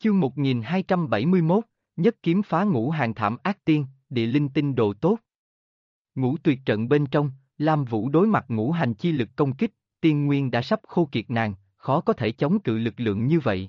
Chương 1271, nhất kiếm phá ngũ hàng thảm ác tiên, địa linh tinh đồ tốt. Ngũ tuyệt trận bên trong, Lam Vũ đối mặt ngũ hành chi lực công kích, tiên nguyên đã sắp khô kiệt nàng, khó có thể chống cự lực lượng như vậy.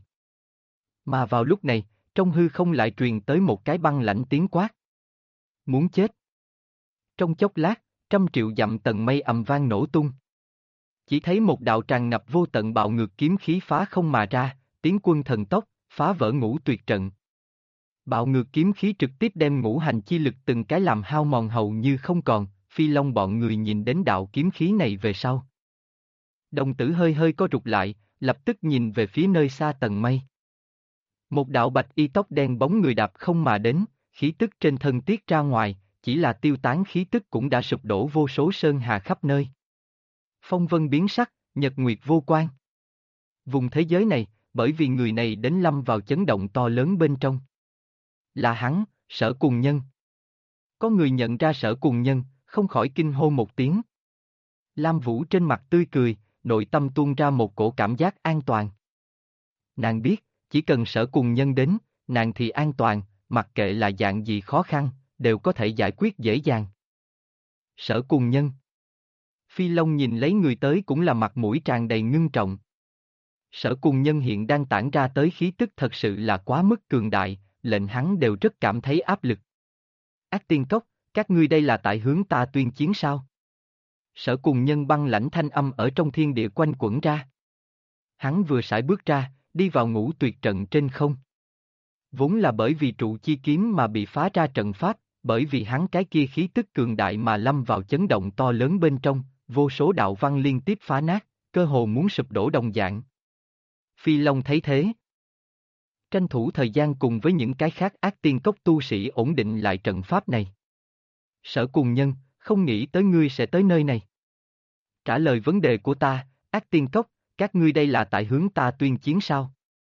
Mà vào lúc này, trong hư không lại truyền tới một cái băng lãnh tiếng quát. Muốn chết. Trong chốc lát, 100.000 dặm tầng mây ầm vang nổ tung. Chỉ thấy một đạo tràn ngập vô tận bạo ngược kiếm khí phá không mà ra, tiến quân thần tốc, phá vỡ ngũ tuyệt trận. Bạo ngược kiếm khí trực tiếp đem ngũ hành chi lực từng cái làm hao mòn hầu như không còn, Phi Long bọn người nhìn đến đạo kiếm khí này về sau. Đồng tử hơi hơi co rụt lại, lập tức nhìn về phía nơi xa tầng mây. Một đạo bạch y tóc đen bóng người đạp không mà đến, khí tức trên thân tiết ra ngoài, chỉ là tiêu tán khí tức cũng đã sụp đổ vô số sơn hà khắp nơi. Phong vân biến sắc, nhật nguyệt vô quan. Vùng thế giới này, bởi vì người này đến lâm vào chấn động to lớn bên trong. Là hắn, Sở Cùng Nhân. Có người nhận ra Sở Cùng Nhân, không khỏi kinh hô một tiếng. Lam Vũ trên mặt tươi cười, nội tâm tuôn ra một cổ cảm giác an toàn. Nàng biết, chỉ cần Sở Cùng Nhân đến, nàng thì an toàn, mặc kệ là dạng gì khó khăn, đều có thể giải quyết dễ dàng. Sở Cùng Nhân. Phi Long nhìn lấy người tới cũng là mặt mũi tràn đầy ngưng trọng. Sở Cùng Nhân hiện đang tản ra tới khí tức thật sự là quá mức cường đại, lệnh hắn đều rất cảm thấy áp lực. Ác Tiên Cốc, các ngươi đây là tại hướng ta tuyên chiến sao? Sở Cùng Nhân băng lãnh thanh âm ở trong thiên địa quanh quẩn ra. Hắn vừa sải bước ra, đi vào ngũ tuyệt trận trên không. Vốn là bởi vì trụ chi kiếm mà bị phá ra trận pháp, bởi vì hắn cái kia khí tức cường đại mà lâm vào chấn động to lớn bên trong, vô số đạo văn liên tiếp phá nát, cơ hồ muốn sụp đổ đồng dạng. Phi Long thấy thế. Tranh thủ thời gian cùng với những cái khác Ác Tiên Cốc tu sĩ ổn định lại trận pháp này. Sở Cùng Nhân, không nghĩ tới ngươi sẽ tới nơi này. Trả lời vấn đề của ta, Ác Tiên Cốc, các ngươi đây là tại hướng ta tuyên chiến sao?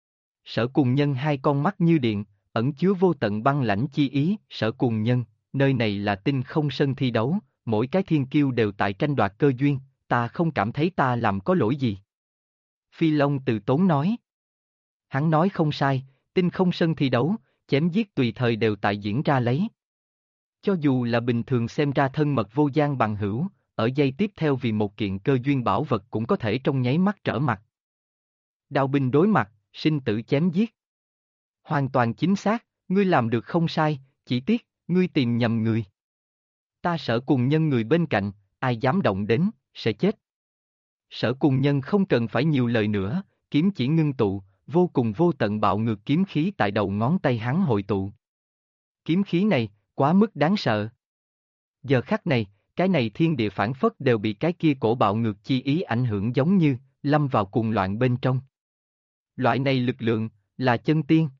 Sở Cùng Nhân hai con mắt như điện, ẩn chứa vô tận băng lãnh chi ý. Sở Cùng Nhân, nơi này là tinh không sân thi đấu, mỗi cái thiên kiêu đều tại tranh đoạt cơ duyên, ta không cảm thấy ta làm có lỗi gì. Phi Long từ tốn nói. Hắn nói không sai, tinh không sân thi đấu, chém giết tùy thời đều tại diễn ra lấy. Cho dù là bình thường xem ra thân mật vô gian bằng hữu, ở giây tiếp theo vì một kiện cơ duyên bảo vật cũng có thể trong nháy mắt trở mặt. Đao binh đối mặt, sinh tử chém giết. Hoàn toàn chính xác, ngươi làm được không sai, chỉ tiếc, ngươi tìm nhầm người. Ta Sở Cùng Nhân người bên cạnh, ai dám động đến, sẽ chết. Sở Cùng Nhân không cần phải nhiều lời nữa, kiếm chỉ ngưng tụ, vô cùng vô tận bạo ngược kiếm khí tại đầu ngón tay hắn hội tụ. Kiếm khí này, quá mức đáng sợ. Giờ khắc này, cái này thiên địa phản phất đều bị cái kia cổ bạo ngược chi ý ảnh hưởng giống như, lâm vào cuồng loạn bên trong. Loại này lực lượng, là chân tiên.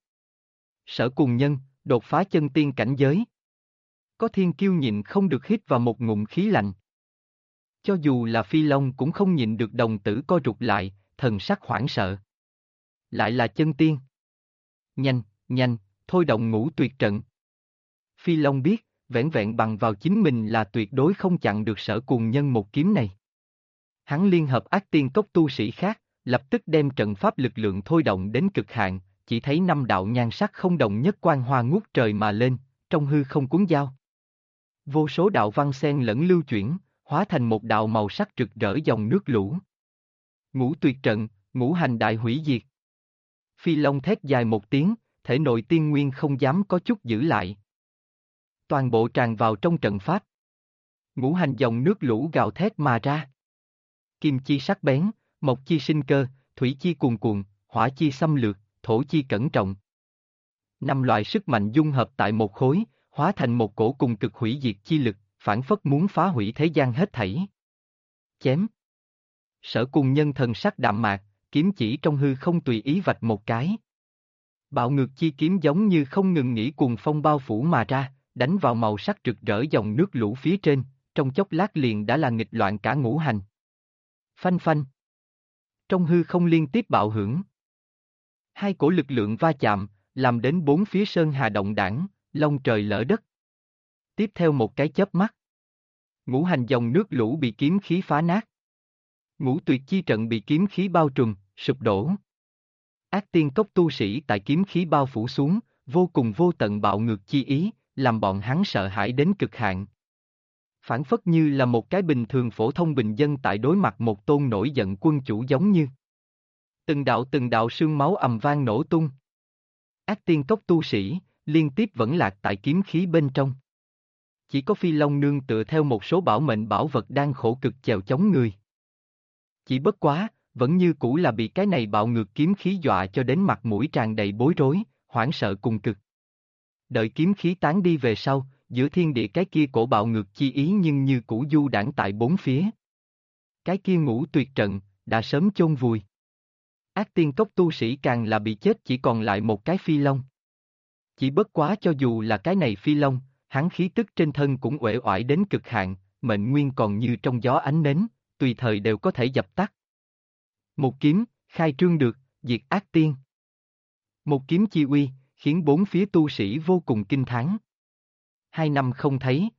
Sở Cùng Nhân, đột phá chân tiên cảnh giới. Có thiên kiêu nhịn không được hít vào một ngụm khí lạnh. Cho dù là Phi Long cũng không nhịn được đồng tử co rụt lại, thần sắc hoảng sợ. Lại là chân tiên. Nhanh, nhanh, thôi động ngũ tuyệt trận. Phi Long biết, vẻn vẹn bằng vào chính mình là tuyệt đối không chặn được Sở Cùng Nhân một kiếm này. Hắn liên hợp Ác Tiên Cốc tu sĩ khác, lập tức đem trận pháp lực lượng thôi động đến cực hạn, chỉ thấy 5 đạo nhan sắc không đồng nhất quang hoa ngút trời mà lên, trong hư không cuốn dao. Vô số đạo văn xen lẫn lưu chuyển, hóa thành một đạo màu sắc rực rỡ dòng nước lũ. Ngũ tuyệt trận, ngũ hành đại hủy diệt. Phi Long thét dài một tiếng, thể nội tiên nguyên không dám có chút giữ lại. Toàn bộ tràn vào trong trận pháp. Ngũ hành dòng nước lũ gào thét mà ra. Kim chi sắc bén, mộc chi sinh cơ, thủy chi cuồn cuộn, hỏa chi xâm lược, thổ chi cẩn trọng. 5 loại sức mạnh dung hợp tại một khối, hóa thành một cổ cùng cực hủy diệt chi lực, phản phất muốn phá hủy thế gian hết thảy. Chém. Sở Cùng Nhân thần sắc đạm mạc, kiếm chỉ trong hư không tùy ý vạch một cái. Bạo ngược chi kiếm giống như không ngừng nghỉ cuồng phong bao phủ mà ra, đánh vào màu sắc rực rỡ dòng nước lũ phía trên, trong chốc lát liền đã là nghịch loạn cả ngũ hành. Phanh phanh. Trong hư không liên tiếp bạo hưởng. Hai cổ lực lượng va chạm, làm đến 4 phía sơn hà động đảng, long trời lỡ đất. Tiếp theo một cái chớp mắt. Ngũ hành dòng nước lũ bị kiếm khí phá nát. Ngũ tuyệt chi trận bị kiếm khí bao trùm, sụp đổ. Ác tiên cốc tu sĩ tại kiếm khí bao phủ xuống, vô cùng vô tận bạo ngược chi ý, làm bọn hắn sợ hãi đến cực hạn. Phản phất như là một cái bình thường phổ thông bình dân tại đối mặt một tôn nổi giận quân chủ giống như. Từng đạo sương máu ầm vang nổ tung. Ác tiên cốc tu sĩ, liên tiếp vẫn lạc tại kiếm khí bên trong. Chỉ có Phi Long nương tựa theo một số bảo mệnh bảo vật đang khổ cực chèo chống người. Chỉ bất quá, vẫn như cũ là bị cái này bạo ngược kiếm khí dọa cho đến mặt mũi tràn đầy bối rối, hoảng sợ cùng cực. Đợi kiếm khí tán đi về sau, giữa thiên địa cái kia cổ bạo ngược chi ý nhưng như cũ du đãng tại bốn phía. Cái kia ngũ tuyệt trận, đã sớm chôn vùi. Ác tiên cốc tu sĩ càng là bị chết chỉ còn lại một cái Phi Long. Chỉ bất quá cho dù là cái này Phi Long, hắn khí tức trên thân cũng uể oải đến cực hạn, mệnh nguyên còn như trong gió ánh nến, tùy thời đều có thể dập tắt. Một kiếm, khai trương được, diệt ác tiên. Một kiếm chi uy, khiến bốn phía tu sĩ vô cùng kinh thán. 2 năm không thấy.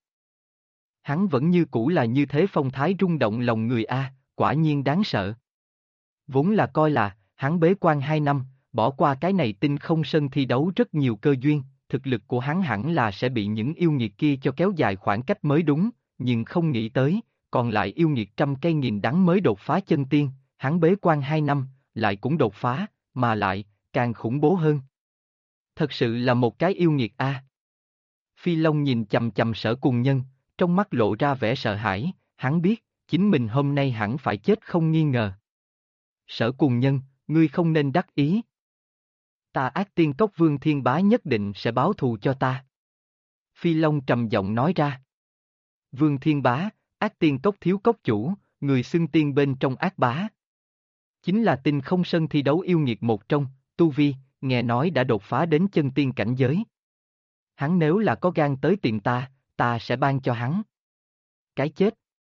Hắn vẫn như cũ là như thế phong thái rung động lòng người a, quả nhiên đáng sợ. Vốn là coi là, hắn bế quan 2 năm, bỏ qua cái này tinh không sân thi đấu rất nhiều cơ duyên, thực lực của hắn hẳn là sẽ bị những yêu nghiệt kia cho kéo dài khoảng cách mới đúng, nhưng không nghĩ tới, còn lại yêu nghiệt trăm cây nghìn đắng mới đột phá chân tiên, hắn bế quan 2 năm, lại cũng đột phá, mà lại, càng khủng bố hơn. Thật sự là một cái yêu nghiệt a. Phi Long nhìn chầm chầm Sở Cùng Nhân, trong mắt lộ ra vẻ sợ hãi, hắn biết, chính mình hôm nay hẳn phải chết không nghi ngờ. Sở Cùng Nhân, ngươi không nên đắc ý. Ta ác tiên cốc Vương Thiên Bá nhất định sẽ báo thù cho ta. Phi Long trầm giọng nói ra. Vương Thiên Bá, ác tiên cốc thiếu cốc chủ, người xưng tiên bên trong ác bá. Chính là tinh không sân thi đấu yêu nghiệt một trong, tu vi, nghe nói đã đột phá đến chân tiên cảnh giới. Hắn nếu là có gan tới tìm ta, ta sẽ ban cho hắn. Cái chết.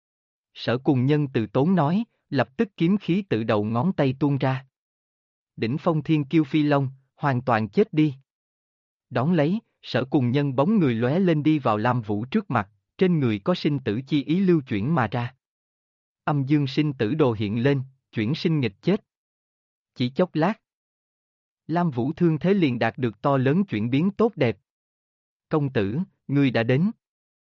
Sở Cùng Nhân từ tốn nói, lập tức kiếm khí tự đầu ngón tay tuôn ra. Đỉnh phong thiên kiêu Phi Long, hoàn toàn chết đi. Đón lấy, Sở Cùng Nhân bóng người lóe lên đi vào Lam Vũ trước mặt, trên người có sinh tử chi ý lưu chuyển mà ra. Âm dương sinh tử đồ hiện lên, chuyển sinh nghịch chết. Chỉ chốc lát, Lam Vũ thương thế liền đạt được to lớn chuyển biến tốt đẹp. Công tử, ngươi đã đến.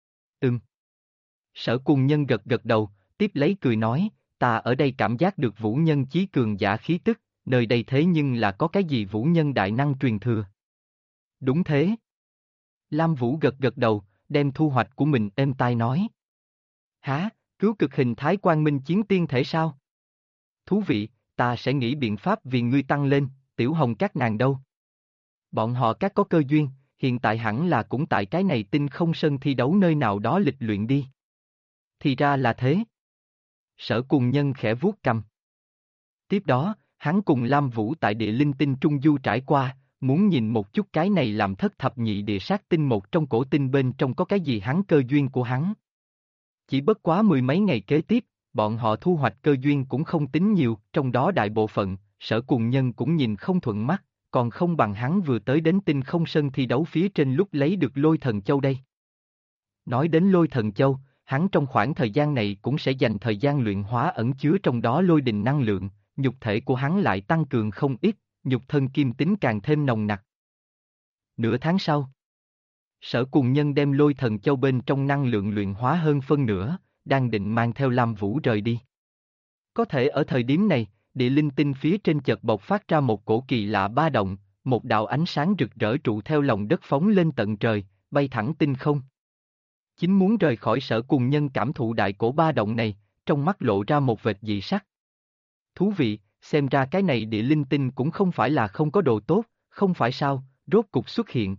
Sở Cùng Nhân gật gật đầu, tiếp lấy cười nói, ta ở đây cảm giác được vũ nhân chí cường giả khí tức, nơi đây thế nhưng là có cái gì vũ nhân đại năng truyền thừa. Đúng thế. Lam Vũ gật gật đầu, đem thu hoạch của mình êm tai nói. Hả, cứu cực hình thái quang minh chiến tiên thể sao? Thú vị, ta sẽ nghĩ biện pháp vì ngươi tăng lên, Tiểu Hồng các nàng đâu? Bọn họ các có cơ duyên, hiện tại hẳn là cũng tại cái này tinh không sân thi đấu nơi nào đó lịch luyện đi. Thì ra là thế. Sở Cùng Nhân khẽ vuốt cằm. Tiếp đó, hắn cùng Lam Vũ tại địa linh tinh trung du trải qua, muốn nhìn một chút cái này làm thất thập nhị địa sát tinh một trong cổ tinh bên trong có cái gì hắn cơ duyên của hắn. Chỉ bất quá mười mấy ngày kế tiếp, bọn họ thu hoạch cơ duyên cũng không tính nhiều, trong đó đại bộ phận, Sở Cùng Nhân cũng nhìn không thuận mắt, còn không bằng hắn vừa tới đến tinh không sân thi đấu phía trên lúc lấy được Lôi Thần Châu đây. Nói đến Lôi Thần Châu, hắn trong khoảng thời gian này cũng sẽ dành thời gian luyện hóa ẩn chứa trong đó lôi đình năng lượng, nhục thể của hắn lại tăng cường không ít, nhục thân kim tính càng thêm nồng nặc. Nửa tháng sau, Sở Cùng Nhân đem Lôi Thần Châu bên trong năng lượng luyện hóa hơn phân nửa, đang định mang theo Lam Vũ rời đi. Có thể ở thời điểm này, địa linh tinh phía trên chợt bộc phát ra một cổ kỳ lạ ba động, một đạo ánh sáng rực rỡ trụ theo lòng đất phóng lên tận trời, bay thẳng tinh không. Chính muốn rời khỏi Sở Cùng Nhân cảm thụ đại cổ ba động này, trong mắt lộ ra một vệt dị sắc. Thú vị, xem ra cái này địa linh tinh cũng không phải là không có đồ tốt, không phải sao, rốt cục xuất hiện.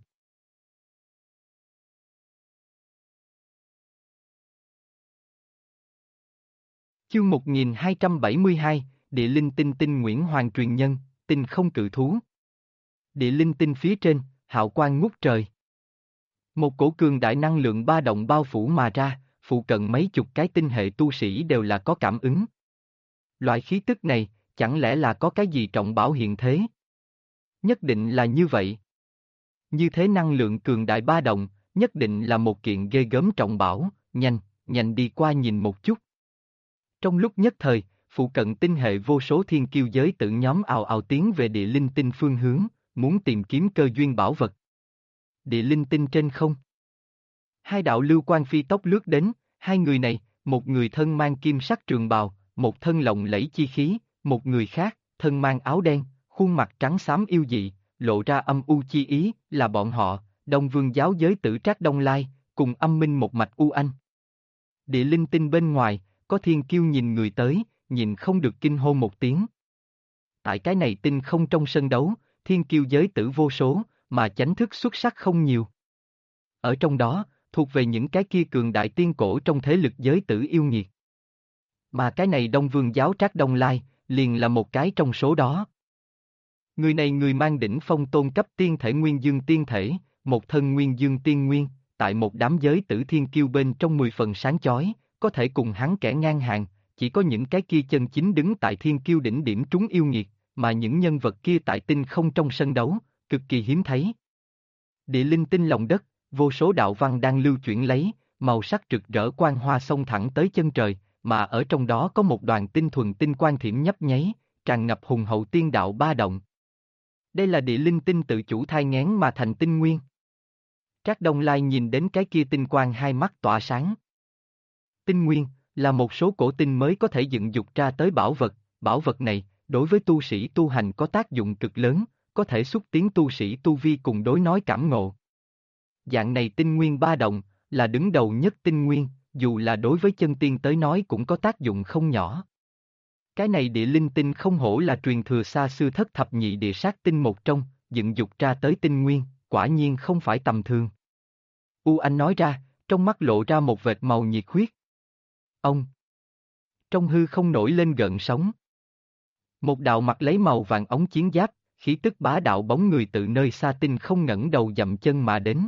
Chương 1272, Địa linh tinh tinh Nguyễn Hoàng truyền nhân, tinh không cự thú. Địa linh tinh phía trên, hào quang ngút trời. Một cổ cường đại năng lượng ba động bao phủ mà ra, phụ cận mấy chục cái tinh hệ tu sĩ đều là có cảm ứng. Loại khí tức này, chẳng lẽ là có cái gì trọng bảo hiện thế? Nhất định là như vậy. Như thế năng lượng cường đại ba động, nhất định là một kiện ghê gớm trọng bảo, nhanh đi qua nhìn một chút. Trong lúc nhất thời, phụ cận tinh hệ vô số thiên kiêu giới tử nhóm ào ào tiến về địa linh tinh phương hướng, muốn tìm kiếm cơ duyên bảo vật. Địa linh tinh trên không. Hai đạo lưu quang phi tốc lướt đến, hai người này, một người thân mang kim sắc trường bào, một thân lộng lẫy chi khí, một người khác, thân mang áo đen, khuôn mặt trắng xám yêu dị, lộ ra âm u chi ý, là bọn họ, Đông Vương giáo giới tử Trác Đông Lai, cùng âm minh một mạch U Anh. Địa linh tinh bên ngoài, có thiên kiêu nhìn người tới, nhìn không được kinh hô một tiếng. Tại cái này tinh không trong sân đấu, thiên kiêu giới tử vô số, mà chánh thức xuất sắc không nhiều. Ở trong đó, thuộc về những cái kia cường đại tiên cổ trong thế lực giới tử yêu nghiệt. Mà cái này Đông Vương giáo Trác Đông Lai, liền là một cái trong số đó. Người này người mang đỉnh phong tôn cấp tiên thể nguyên dương tiên thể, một thân nguyên dương tiên nguyên, tại một đám giới tử thiên kiêu bên trong 10 phần sáng chói, có thể cùng hắn kẻ ngang hàng, chỉ có những cái kia chân chính đứng tại thiên kiêu đỉnh điểm trúng yêu nghiệt, mà những nhân vật kia tại tinh không trong sân đấu, cực kỳ hiếm thấy. Địa linh tinh lòng đất, vô số đạo văn đang lưu chuyển lấy, màu sắc rực rỡ quang hoa xông thẳng tới chân trời, mà ở trong đó có một đoàn tinh thuần tinh quang thiểm nhấp nháy, tràn ngập hùng hậu tiên đạo ba động. Đây là địa linh tinh tự chủ thai nghén mà thành tinh nguyên. Trác Đông Lai nhìn đến cái kia tinh quang hai mắt tỏa sáng. Tinh nguyên là một số cổ tinh mới có thể dựng dục ra tới bảo vật này, đối với tu sĩ tu hành có tác dụng cực lớn, có thể xúc tiến tu sĩ tu vi cùng đối nói cảm ngộ. Dạng này tinh nguyên ba động, là đứng đầu nhất tinh nguyên, dù là đối với chân tiên tới nói cũng có tác dụng không nhỏ. Cái này địa linh tinh không hổ là truyền thừa xa xưa thất thập nhị địa sát tinh một trong, dựng dục ra tới tinh nguyên, quả nhiên không phải tầm thường. U Anh nói ra, trong mắt lộ ra một vệt màu nhiệt huyết. Ông! Trong hư không nổi lên gợn sóng. Một đạo mặc lấy màu vàng ống chiến giáp, khí tức bá đạo bóng người từ nơi xa tinh không ngẩng đầu dậm chân mà đến.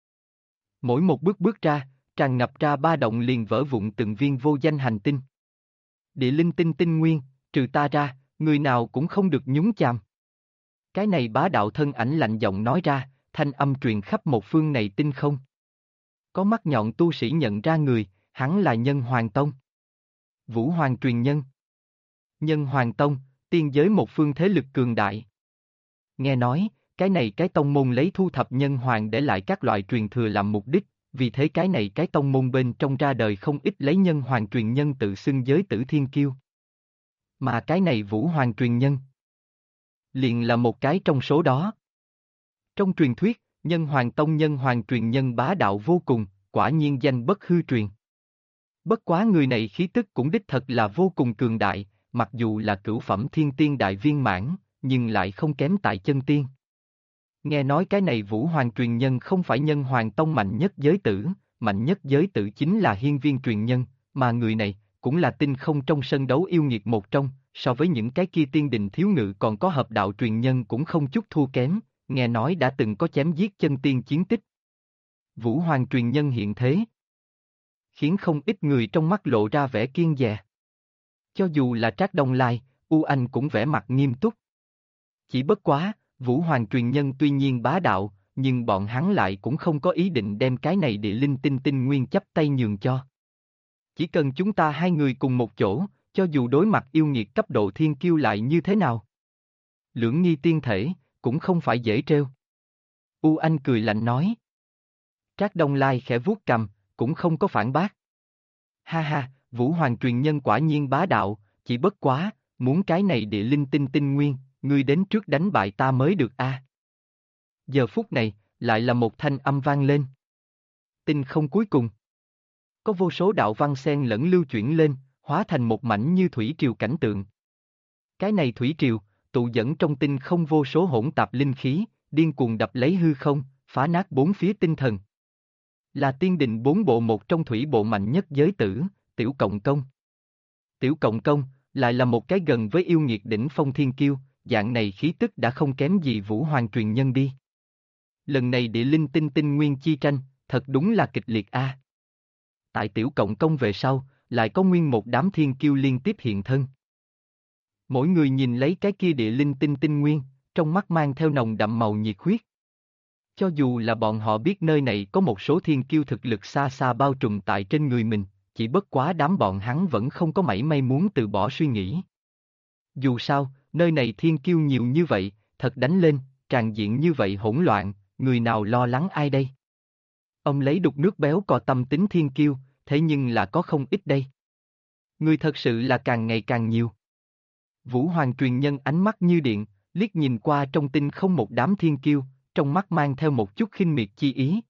Mỗi một bước ra, tràn ngập ra ba động liền vỡ vụn từng viên vô danh hành tinh. Địa linh tinh tinh nguyên, trừ ta ra, người nào cũng không được nhúng chàm. Cái này bá đạo thân ảnh lạnh giọng nói ra, thanh âm truyền khắp một phương này tinh không. Có mắt nhọn tu sĩ nhận ra người, hắn là Nhân Hoàng Tông. Vũ Hoàng truyền nhân. Nhân Hoàng Tông, tiên giới một phương thế lực cường đại. Nghe nói, cái này cái tông môn lấy thu thập nhân hoàng để lại các loại truyền thừa làm mục đích, vì thế cái này cái tông môn bên trong ra đời không ít lấy nhân hoàng truyền nhân tự xưng giới tử thiên kiêu. Mà cái này Vũ Hoàng truyền nhân liền là một cái trong số đó. Trong truyền thuyết, Nhân Hoàng Tông nhân hoàng truyền nhân bá đạo vô cùng, quả nhiên danh bất hư truyền. Bất quá người này khí tức cũng đích thật là vô cùng cường đại, mặc dù là cửu phẩm thiên tiên đại viên mãn, nhưng lại không kém tại chân tiên. Nghe nói cái này Vũ Hoàng truyền nhân không phải Nhân Hoàng Tông mạnh nhất giới tử, mạnh nhất giới tử chính là Hiên Viên truyền nhân, mà người này cũng là tinh không trong sân đấu yêu nghiệt một trong, so với những cái kia tiên đình thiếu ngự còn có hợp đạo truyền nhân cũng không chút thua kém, nghe nói đã từng có chém giết chân tiên chiến tích. Vũ Hoàng truyền nhân hiện thế, khiến không ít người trong mắt lộ ra vẻ kiêng dè. Cho dù là Trác Đông Lai, U Anh cũng vẻ mặt nghiêm túc. Chỉ bất quá, Vũ Hoàng truyền nhân tuy nhiên bá đạo, nhưng bọn hắn lại cũng không có ý định đem cái này địa linh tinh tinh nguyên chấp tay nhường cho. Chỉ cần chúng ta hai người cùng một chỗ, cho dù đối mặt yêu nghiệt cấp độ thiên kiêu lại như thế nào. Lưỡng nghi tiên thể, cũng không phải dễ trêu. U Anh cười lạnh nói. Trác Đông Lai khẽ vuốt cằm, cũng không có phản bác. Ha ha, Vũ Hoàng truyền nhân quả nhiên bá đạo, chỉ bất quá, muốn cái này địa linh tinh tinh nguyên, ngươi đến trước đánh bại ta mới được a. Giờ phút này, lại là một thanh âm vang lên. Tinh không cuối cùng. Có vô số đạo văn xen lẫn lưu chuyển lên, hóa thành một mảnh như thủy triều cảnh tượng. Cái này thủy triều, tụ dẫn trong tinh không vô số hỗn tạp linh khí, điên cuồng đập lấy hư không, phá nát bốn phía tinh thần. Là tiên định bốn bộ một trong thủy bộ mạnh nhất giới tử, Tiểu Cộng Công. Tiểu Cộng Công, lại là một cái gần với yêu nghiệt đỉnh phong thiên kiêu, dạng này khí tức đã không kém gì Vũ Hoàng truyền nhân đi. Lần này địa linh tinh tinh nguyên chi tranh, thật đúng là kịch liệt a. Tại Tiểu Cộng Công về sau, lại có nguyên một đám thiên kiêu liên tiếp hiện thân. Mỗi người nhìn lấy cái kia địa linh tinh tinh nguyên, trong mắt mang theo nồng đậm màu nhiệt huyết. Cho dù là bọn họ biết nơi này có một số thiên kiêu thực lực xa xa bao trùm tại trên người mình, chỉ bất quá đám bọn hắn vẫn không có mảy may muốn từ bỏ suy nghĩ. Dù sao, nơi này thiên kiêu nhiều như vậy, thật đánh lên, tràn diện như vậy hỗn loạn, người nào lo lắng ai đây? Ông lấy đục nước béo cò tâm tính thiên kiêu, thế nhưng là có không ít đây. Người thật sự là càng ngày càng nhiều. Vũ Hoàng truyền nhân ánh mắt như điện, liếc nhìn qua trong tinh không một đám thiên kiêu, trong mắt mang theo một chút khinh miệt chi ý.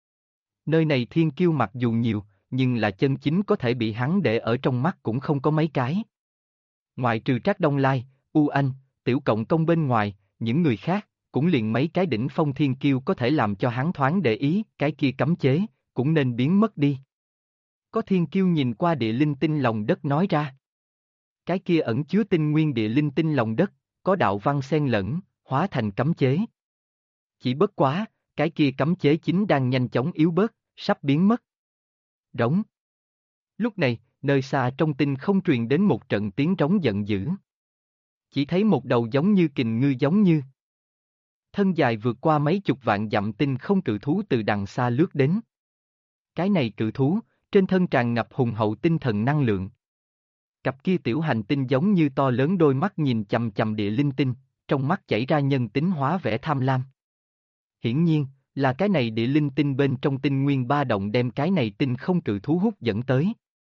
Nơi này thiên kiêu mặc dù nhiều, nhưng là chân chính có thể bị hắn để ở trong mắt cũng không có mấy cái. Ngoại trừ Trác Đông Lai, U Anh, Tiểu Cộng Công bên ngoài, những người khác, cũng liền mấy cái đỉnh phong thiên kiêu có thể làm cho hắn thoáng để ý, cái kia cấm chế, cũng nên biến mất đi. Có thiên kiêu nhìn qua địa linh tinh lòng đất nói ra. Cái kia ẩn chứa tinh nguyên địa linh tinh lòng đất, có đạo văn xen lẫn, hóa thành cấm chế. Chỉ bất quá, cái kia cấm chế chính đang nhanh chóng yếu bớt, sắp biến mất. Rống. Lúc này, nơi xa trong tinh không truyền đến một trận tiếng rống giận dữ. Chỉ thấy một đầu giống như kình ngư giống như. Thân dài vượt qua mấy chục vạn dặm tinh không cự thú từ đằng xa lướt đến. Cái này cự thú, trên thân tràn ngập hùng hậu tinh thần năng lượng. Cặp kia tiểu hành tinh giống như to lớn đôi mắt nhìn chằm chằm địa linh tinh, trong mắt chảy ra nhân tính hóa vẻ tham lam. Hiển nhiên, là cái này địa linh tinh bên trong tinh nguyên ba động đem cái này tinh không cự thú hút dẫn tới.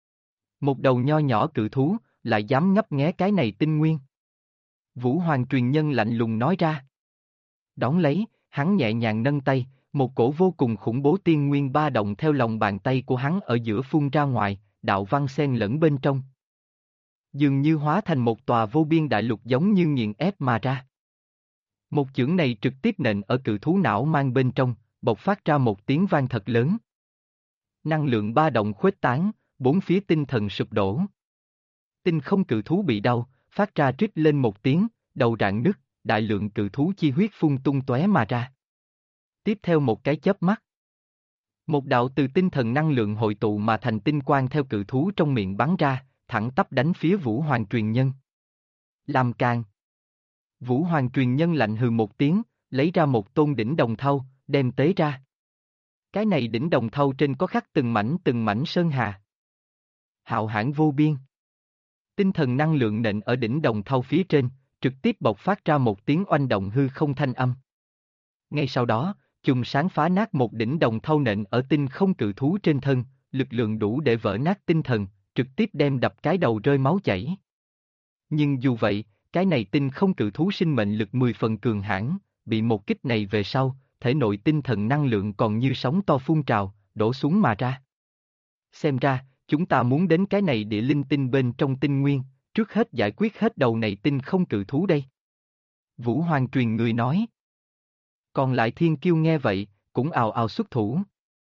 Một đầu nho nhỏ cự thú, lại dám ngấp nghé cái này tinh nguyên. Vũ Hoàng truyền nhân lạnh lùng nói ra. Đón lấy, hắn nhẹ nhàng nâng tay, một cổ vô cùng khủng bố tiên nguyên ba động theo lòng bàn tay của hắn ở giữa phun ra ngoài, đạo văn xen lẫn bên trong. Dường như hóa thành một tòa vô biên đại lục giống như nghiền ép mà ra. Một chưởng này trực tiếp nện ở cự thú não mang bên trong, bộc phát ra một tiếng vang thật lớn. Năng lượng ba động khuếch tán, bốn phía tinh thần sụp đổ. Tinh không cự thú bị đau, phát ra rít lên một tiếng, đầu rạn nứt, đại lượng cự thú chi huyết phun tung tóe mà ra. Tiếp theo một cái chớp mắt. Một đạo từ tinh thần năng lượng hội tụ mà thành tinh quang theo cự thú trong miệng bắn ra, thẳng tắp đánh phía Vũ Hoàng truyền nhân. Làm càng. Vũ Hoàng truyền nhân lạnh hừ một tiếng, lấy ra một tôn đỉnh đồng thau, đem tế ra. Cái này đỉnh đồng thau trên có khắc từng mảnh sơn hà. Hạo hãn vô biên. Tinh thần năng lượng nện ở đỉnh đồng thau phía trên, trực tiếp bộc phát ra một tiếng oanh động hư không thanh âm. Ngay sau đó, chùm sáng phá nát một đỉnh đồng thau nện ở tinh không cự thú trên thân, lực lượng đủ để vỡ nát tinh thần, trực tiếp đem đập cái đầu rơi máu chảy. Nhưng dù vậy, cái này tinh không cự thú sinh mệnh lực 10 phần cường hãn, bị một kích này về sau, thể nội tinh thần năng lượng còn như sóng to phun trào, đổ xuống mà ra. Xem ra, chúng ta muốn đến cái này địa linh tinh bên trong tinh nguyên, trước hết giải quyết hết đầu này tinh không cự thú đây. Vũ Hoàng truyền người nói. Còn lại thiên kiêu nghe vậy, cũng ào ào xuất thủ.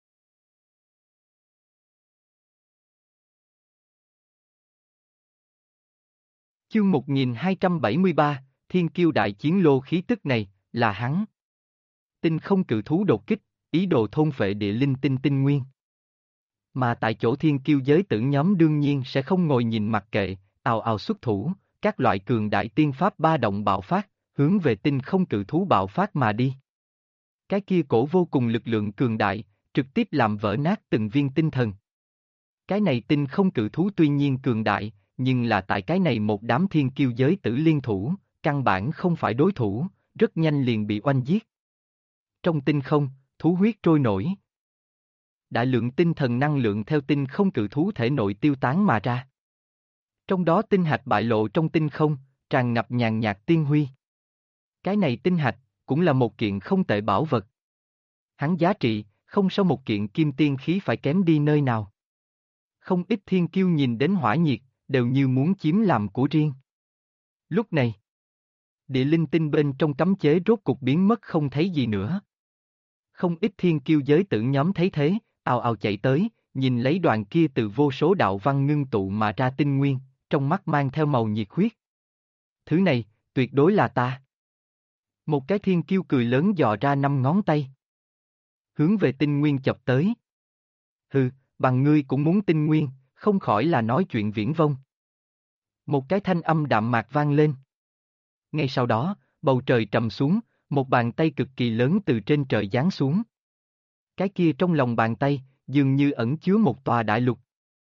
Chương 1273, thiên kiêu đại chiến lô khí tức này, là hắn. Tinh không cự thú đột kích, ý đồ thôn phệ địa linh tinh tinh nguyên. Mà tại chỗ thiên kiêu giới tử nhóm đương nhiên sẽ không ngồi nhìn mặc kệ, ào ào xuất thủ, các loại cường đại tiên pháp ba động bạo phát, hướng về tinh không cự thú bạo phát mà đi. Cái kia cổ vô cùng lực lượng cường đại, trực tiếp làm vỡ nát từng viên tinh thần. Cái này tinh không cự thú tuy nhiên cường đại, nhưng là tại cái này một đám thiên kiêu giới tử liên thủ, căn bản không phải đối thủ, rất nhanh liền bị oanh giết. Trong tinh không, thú huyết trôi nổi. Đại lượng tinh thần năng lượng theo tinh không cự thú thể nội tiêu tán mà ra. Trong đó tinh hạch bại lộ trong tinh không, tràn ngập nhàn nhạt tiên huy. Cái này tinh hạch, cũng là một kiện không tệ bảo vật. Hắn giá trị, không sau một kiện kim tiên khí phải kém đi nơi nào. Không ít thiên kiêu nhìn đến hỏa nhiệt, đều như muốn chiếm làm của riêng. Lúc này, địa linh tinh bên trong cấm chế rốt cục biến mất không thấy gì nữa. Không ít thiên kiêu giới tử nhóm thấy thế, ào ào chạy tới, nhìn lấy đoàn kia từ vô số đạo văn ngưng tụ mà ra tinh nguyên, trong mắt mang theo màu nhiệt huyết. Thứ này, tuyệt đối là ta. Một cái thiên kiêu cười lớn dò ra 5 ngón tay. Hướng về tinh nguyên chập tới. Hừ, bằng ngươi cũng muốn tinh nguyên, không khỏi là nói chuyện viển vông. Một cái thanh âm đạm mạc vang lên. Ngay sau đó, bầu trời trầm xuống, một bàn tay cực kỳ lớn từ trên trời giáng xuống. Cái kia trong lòng bàn tay, dường như ẩn chứa một tòa đại lục.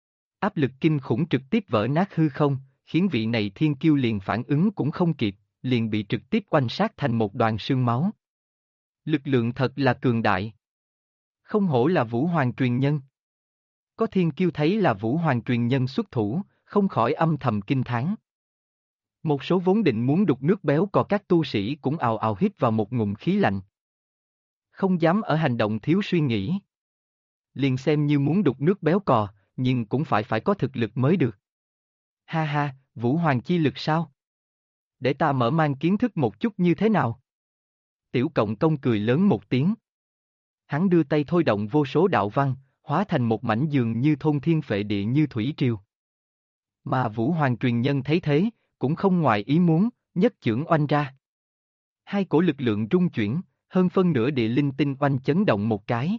Áp lực kinh khủng trực tiếp vỡ nát hư không, khiến vị này thiên kiêu liền phản ứng cũng không kịp, liền bị trực tiếp oanh sát thành một đoàn sương máu. Lực lượng thật là cường đại. Không hổ là Vũ Hoàng truyền nhân. Có thiên kiêu thấy là Vũ Hoàng truyền nhân xuất thủ, không khỏi âm thầm kinh thán. Một số vốn định muốn đục nước béo cò các tu sĩ cũng ào ào hít vào một ngụm khí lạnh. Không dám ở hành động thiếu suy nghĩ. Liền xem như muốn đục nước béo cò, nhưng cũng phải có thực lực mới được. Ha ha, Vũ Hoàng chi lực sao? Để ta mở mang kiến thức một chút như thế nào? Tiểu Cộng Công cười lớn một tiếng. Hắn đưa tay thôi động vô số đạo văn, hóa thành một mảnh giường như thôn thiên phệ địa như thủy triều. Mà Vũ Hoàng truyền nhân thấy thế, cũng không ngoài ý muốn, nhất chưởng oanh ra. Hai cổ lực lượng rung chuyển, hơn phân nửa địa linh tinh oanh chấn động một cái.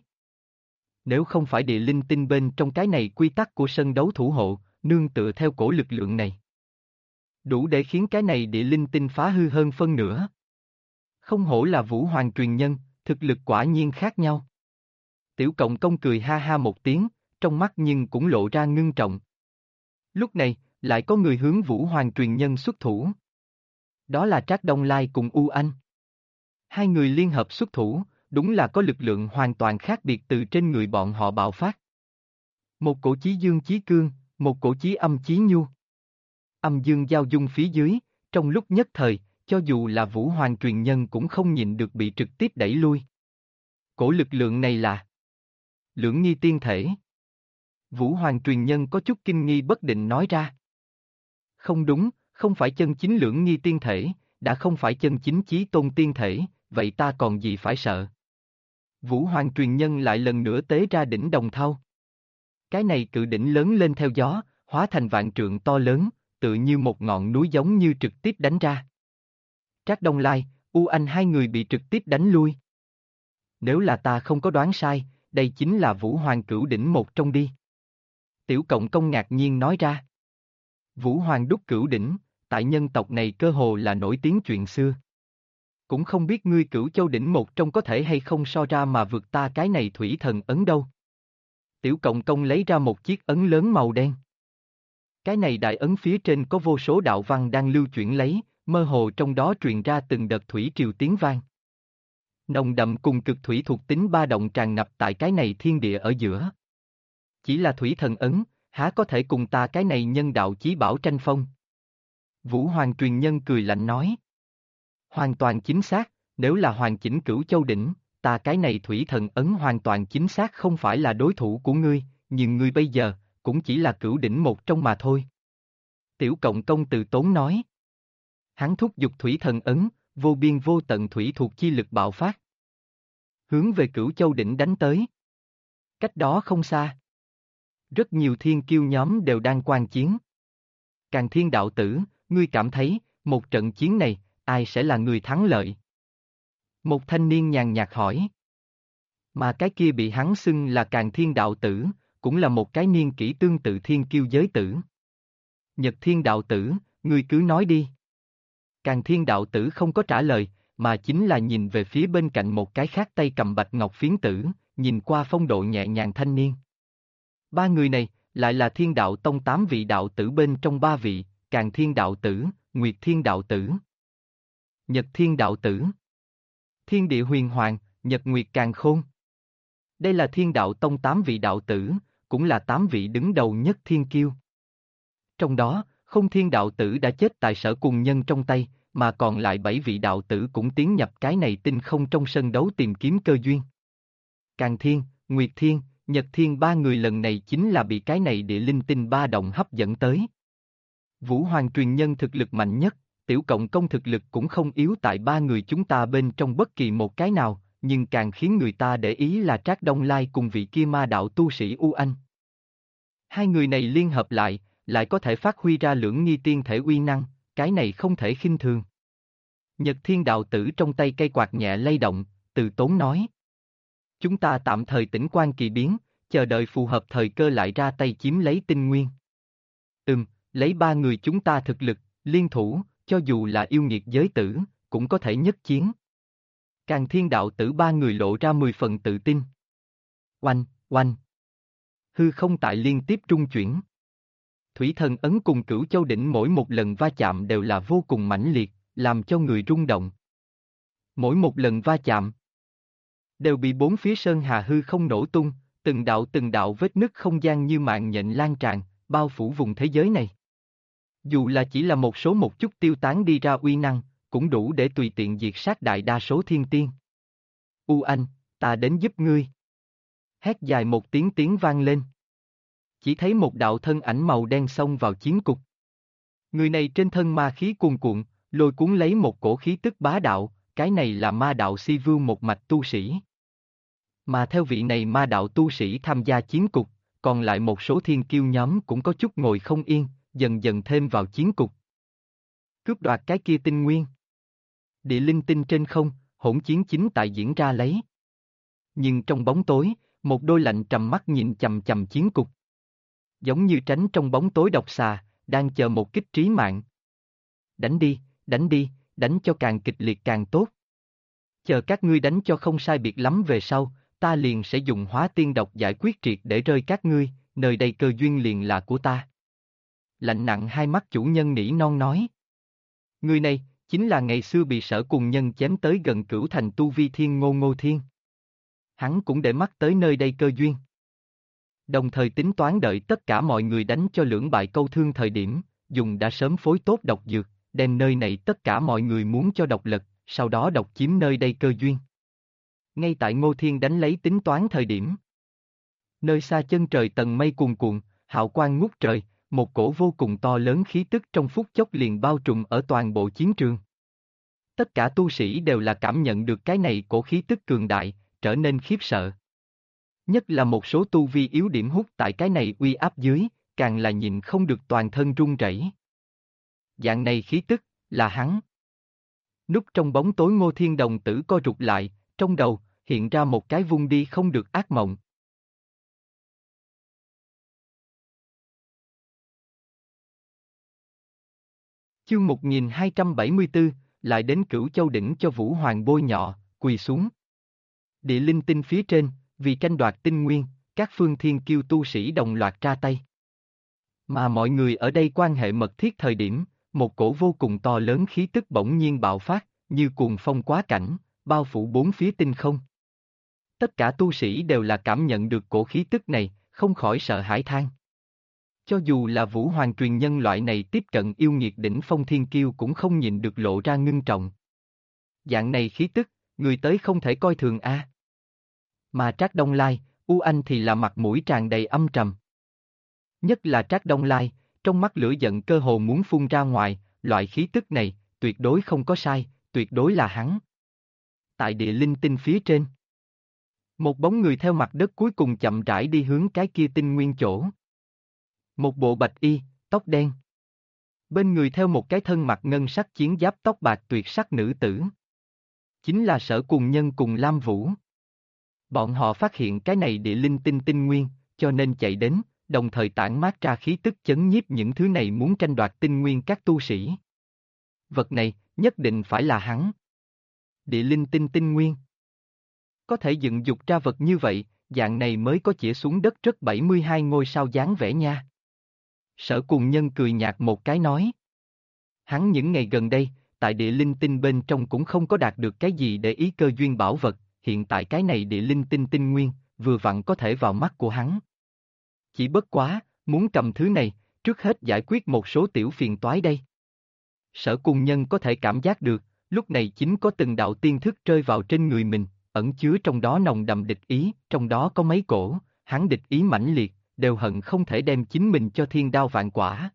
Nếu không phải địa linh tinh bên trong cái này quy tắc của sân đấu thủ hộ, nương tựa theo cổ lực lượng này, đủ để khiến cái này địa linh tinh phá hư hơn phân nửa. Không hổ là Vũ Hoàng truyền nhân, thực lực quả nhiên khác nhau. Tiểu Cộng Công cười ha ha một tiếng, trong mắt nhưng cũng lộ ra ngưng trọng. Lúc này, lại có người hướng Vũ Hoàng truyền nhân xuất thủ. Đó là Trác Đông Lai cùng U Anh. Hai người liên hợp xuất thủ, đúng là có lực lượng hoàn toàn khác biệt từ trên người bọn họ bạo phát. Một cổ chí dương chí cương, một cổ chí âm chí nhu. Âm dương giao dung phía dưới, trong lúc nhất thời, cho dù là Vũ Hoàng truyền nhân cũng không nhịn được bị trực tiếp đẩy lui. Cổ lực lượng này là Lưỡng nghi tiên thể. Vũ Hoàng truyền nhân có chút kinh nghi bất định nói ra. Không đúng, không phải chân chính lưỡng nghi tiên thể, đã không phải chân chính chí tôn tiên thể, vậy ta còn gì phải sợ? Vũ Hoàng truyền nhân lại lần nữa tế ra đỉnh đồng thau. Cái này cự đỉnh lớn lên theo gió, hóa thành vạn trượng to lớn, tự như một ngọn núi giống như trực tiếp đánh ra. Trác Đông Lai, U Anh hai người bị trực tiếp đánh lui. Nếu là ta không có đoán sai, đây chính là Vũ Hoàng cửu đỉnh một trong đi. Tiểu Cộng Công ngạc nhiên nói ra. Vũ Hoàng đúc cửu đỉnh, tại nhân tộc này cơ hồ là nổi tiếng chuyện xưa. Cũng không biết ngươi Cửu Châu đỉnh một trong có thể hay không so ra mà vượt ta cái này thủy thần ấn đâu. Tiểu Cộng Công lấy ra một chiếc ấn lớn màu đen. Cái này đại ấn phía trên có vô số đạo văn đang lưu chuyển lấy, mơ hồ trong đó truyền ra từng đợt thủy triều tiếng vang. Nồng đậm cùng cực thủy thuộc tính ba động tràn ngập tại cái này thiên địa ở giữa. Chỉ là thủy thần ấn, há có thể cùng ta cái này nhân đạo chí bảo tranh phong. Vũ Hoàng truyền nhân cười lạnh nói. Hoàn toàn chính xác, nếu là hoàn chỉnh Cửu Châu đỉnh, ta cái này thủy thần ấn hoàn toàn chính xác không phải là đối thủ của ngươi, nhưng ngươi bây giờ, cũng chỉ là cửu đỉnh một trong mà thôi. Tiểu Cộng Công từ tốn nói. Hắn thúc giục thủy thần ấn, vô biên vô tận thủy thuộc chi lực bạo phát. Hướng về Cửu Châu đỉnh đánh tới. Cách đó không xa. Rất nhiều thiên kiêu nhóm đều đang quan chiến. Càng Thiên đạo tử, ngươi cảm thấy, một trận chiến này, ai sẽ là người thắng lợi? Một thanh niên nhàn nhạt hỏi. Mà cái kia bị hắn xưng là Càng Thiên đạo tử, cũng là một cái niên kỷ tương tự thiên kiêu giới tử. Nhật Thiên đạo tử, ngươi cứ nói đi. Càng Thiên đạo tử không có trả lời, mà chính là nhìn về phía bên cạnh một cái khác tay cầm bạch ngọc phiến tử, nhìn qua phong độ nhẹ nhàng thanh niên. Ba người này, lại là Thiên đạo tông 8 vị đạo tử bên trong 3 vị, Càng Thiên đạo tử, Nguyệt Thiên đạo tử, Nhật Thiên đạo tử, Thiên địa huyền hoàng, Nhật Nguyệt Càn Khôn. Đây là Thiên đạo tông 8 vị đạo tử, cũng là 8 vị đứng đầu nhất thiên kiêu. Trong đó, Không Thiên đạo tử đã chết tại Sở Cùng Nhân trong tay, mà còn lại 7 vị đạo tử cũng tiến nhập cái này tinh không trong sân đấu tìm kiếm cơ duyên. Càng Thiên, Nguyệt Thiên, Nhật Thiên ba người lần này chính là bị cái này địa linh tinh ba động hấp dẫn tới. Vũ Hoàng truyền nhân thực lực mạnh nhất, Tiểu Cộng Công thực lực cũng không yếu tại ba người chúng ta bên trong bất kỳ một cái nào, nhưng càng khiến người ta để ý là Trác Đông Lai cùng vị kia ma đạo tu sĩ U Anh. Hai người này liên hợp lại có thể phát huy ra lưỡng nghi tiên thể uy năng, cái này không thể khinh thường. Nhật Thiên đạo tử trong tay cây quạt nhẹ lay động, từ tốn nói. Chúng ta tạm thời tĩnh quan kỳ biến, chờ đợi phù hợp thời cơ lại ra tay chiếm lấy tinh nguyên. Lấy ba người chúng ta thực lực, liên thủ, cho dù là yêu nghiệt giới tử, cũng có thể nhất chiến. Càng Thiên đạo tử ba người lộ ra 10 phần tự tin. Oanh, oanh. Hư không tại liên tiếp trung chuyển. Thủy Thần Ấn cùng Cửu Châu Đỉnh mỗi một lần va chạm đều là vô cùng mãnh liệt, làm cho người rung động. Mỗi một lần va chạm, đều bị bốn phía sơn hà hư không nổ tung, từng đạo vết nứt không gian như mạng nhện lan tràn, bao phủ vùng thế giới này. Dù là chỉ là một chút tiêu tán đi ra uy năng, cũng đủ để tùy tiện diệt sát đại đa số thiên tiên. U Anh, ta đến giúp ngươi. Hét dài một tiếng vang lên. Chỉ thấy một đạo thân ảnh màu đen xông vào chiến cục. Người này trên thân ma khí cuồn cuộn, lôi cuốn lấy một cổ khí tức bá đạo, cái này là ma đạo Si Vưu một mạch tu sĩ. Mà theo vị này ma đạo tu sĩ tham gia chiến cục, còn lại một số thiên kiêu nhóm cũng có chút ngồi không yên, dần dần thêm vào chiến cục. Cướp đoạt cái kia tinh nguyên. Địa linh tinh trên không, hỗn chiến chính tại diễn ra lấy. Nhưng trong bóng tối, một đôi lạnh trầm mắt nhìn chằm chằm chiến cục. Giống như tránh trong bóng tối độc xà, đang chờ một kích trí mạng. Đánh đi, đánh cho càng kịch liệt càng tốt. Chờ các ngươi đánh cho không sai biệt lắm về sau, ta liền sẽ dùng hóa tiên độc giải quyết triệt để rơi các ngươi, nơi đây cơ duyên liền là của ta. Lạnh nặng hai mắt chủ nhân nỉ non nói. Người này, chính là ngày xưa bị Sở Cùng Nhân chém tới gần Cửu Thành tu vi thiên Ngô Thiên. Hắn cũng để mắt tới nơi đây cơ duyên. Đồng thời tính toán đợi tất cả mọi người đánh cho lưỡng bại câu thương thời điểm, dùng đã sớm phối tốt độc dược, đem nơi này tất cả mọi người muốn cho độc lật, sau đó độc chiếm nơi đây cơ duyên. Ngay tại Ngô Thiên đánh lấy tính toán thời điểm. Nơi xa chân trời tầng mây cuồn cuộn, hào quang ngút trời, một cổ vô cùng to lớn khí tức trong phút chốc liền bao trùm ở toàn bộ chiến trường. Tất cả tu sĩ đều là cảm nhận được cái này cổ khí tức cường đại, trở nên khiếp sợ. Nhất là một số tu vi yếu điểm hút tại cái này uy áp dưới, càng là nhìn không được toàn thân run rẩy. Dạng này khí tức, là hắn. Núp trong bóng tối Ngô Thiên đồng tử co rụt lại, trong đầu, hiện ra một cái vung đi không được ác mộng. Chương 1274, lại đến Cửu Châu Đỉnh cho Vũ Hoàng bôi nhọ, quỳ xuống. Địa linh tinh phía trên, vì tranh đoạt tinh nguyên, các phương thiên kiêu tu sĩ đồng loạt ra tay. Mà mọi người ở đây quan hệ mật thiết thời điểm, một cổ vô cùng to lớn khí tức bỗng nhiên bạo phát, như cuồng phong quá cảnh, bao phủ bốn phía tinh không. Tất cả tu sĩ đều là cảm nhận được cổ khí tức này, không khỏi sợ hãi than. Cho dù là Vũ Hoàng truyền nhân loại này tiếp cận yêu nghiệt đỉnh phong thiên kiêu cũng không nhìn được lộ ra ngưng trọng. Dạng này khí tức, người tới không thể coi thường a. Mà Trác Đông Lai, U Anh thì là mặt mũi tràn đầy âm trầm. Nhất là Trác Đông Lai, trong mắt lửa giận cơ hồ muốn phun ra ngoài, loại khí tức này, tuyệt đối không có sai, tuyệt đối là hắn. Tại địa linh tinh phía trên, một bóng người theo mặt đất cuối cùng chậm rãi đi hướng cái kia tinh nguyên chỗ. Một bộ bạch y, tóc đen. Bên người theo một cái thân mặc ngân sắc chiến giáp tóc bạc tuyệt sắc nữ tử. Chính là Sở Cùng Nhân cùng Lam Vũ. Bọn họ phát hiện cái này địa linh tinh tinh nguyên, cho nên chạy đến, đồng thời tản mát ra khí tức chấn nhiếp những thứ này muốn tranh đoạt tinh nguyên các tu sĩ. Vật này, nhất định phải là hắn. Địa linh tinh tinh nguyên. Có thể dựng dục ra vật như vậy, dạng này mới có chĩa xuống đất rất 72 ngôi sao dáng vẻ nha. Sở Cùng Nhân cười nhạt một cái nói. Hắn những ngày gần đây, tại địa linh tinh bên trong cũng không có đạt được cái gì để ý cơ duyên bảo vật, hiện tại cái này địa linh tinh tinh nguyên, vừa vặn có thể vào mắt của hắn. Chỉ bất quá, muốn cầm thứ này, trước hết giải quyết một số tiểu phiền toái đây. Sở Cùng Nhân có thể cảm giác được, lúc này chính có từng đạo tiên thức rơi vào trên người mình, ẩn chứa trong đó nồng đậm địch ý, trong đó có mấy cổ, hắn địch ý mãnh liệt, đều hận không thể đem chính mình cho thiên đao vạn quả.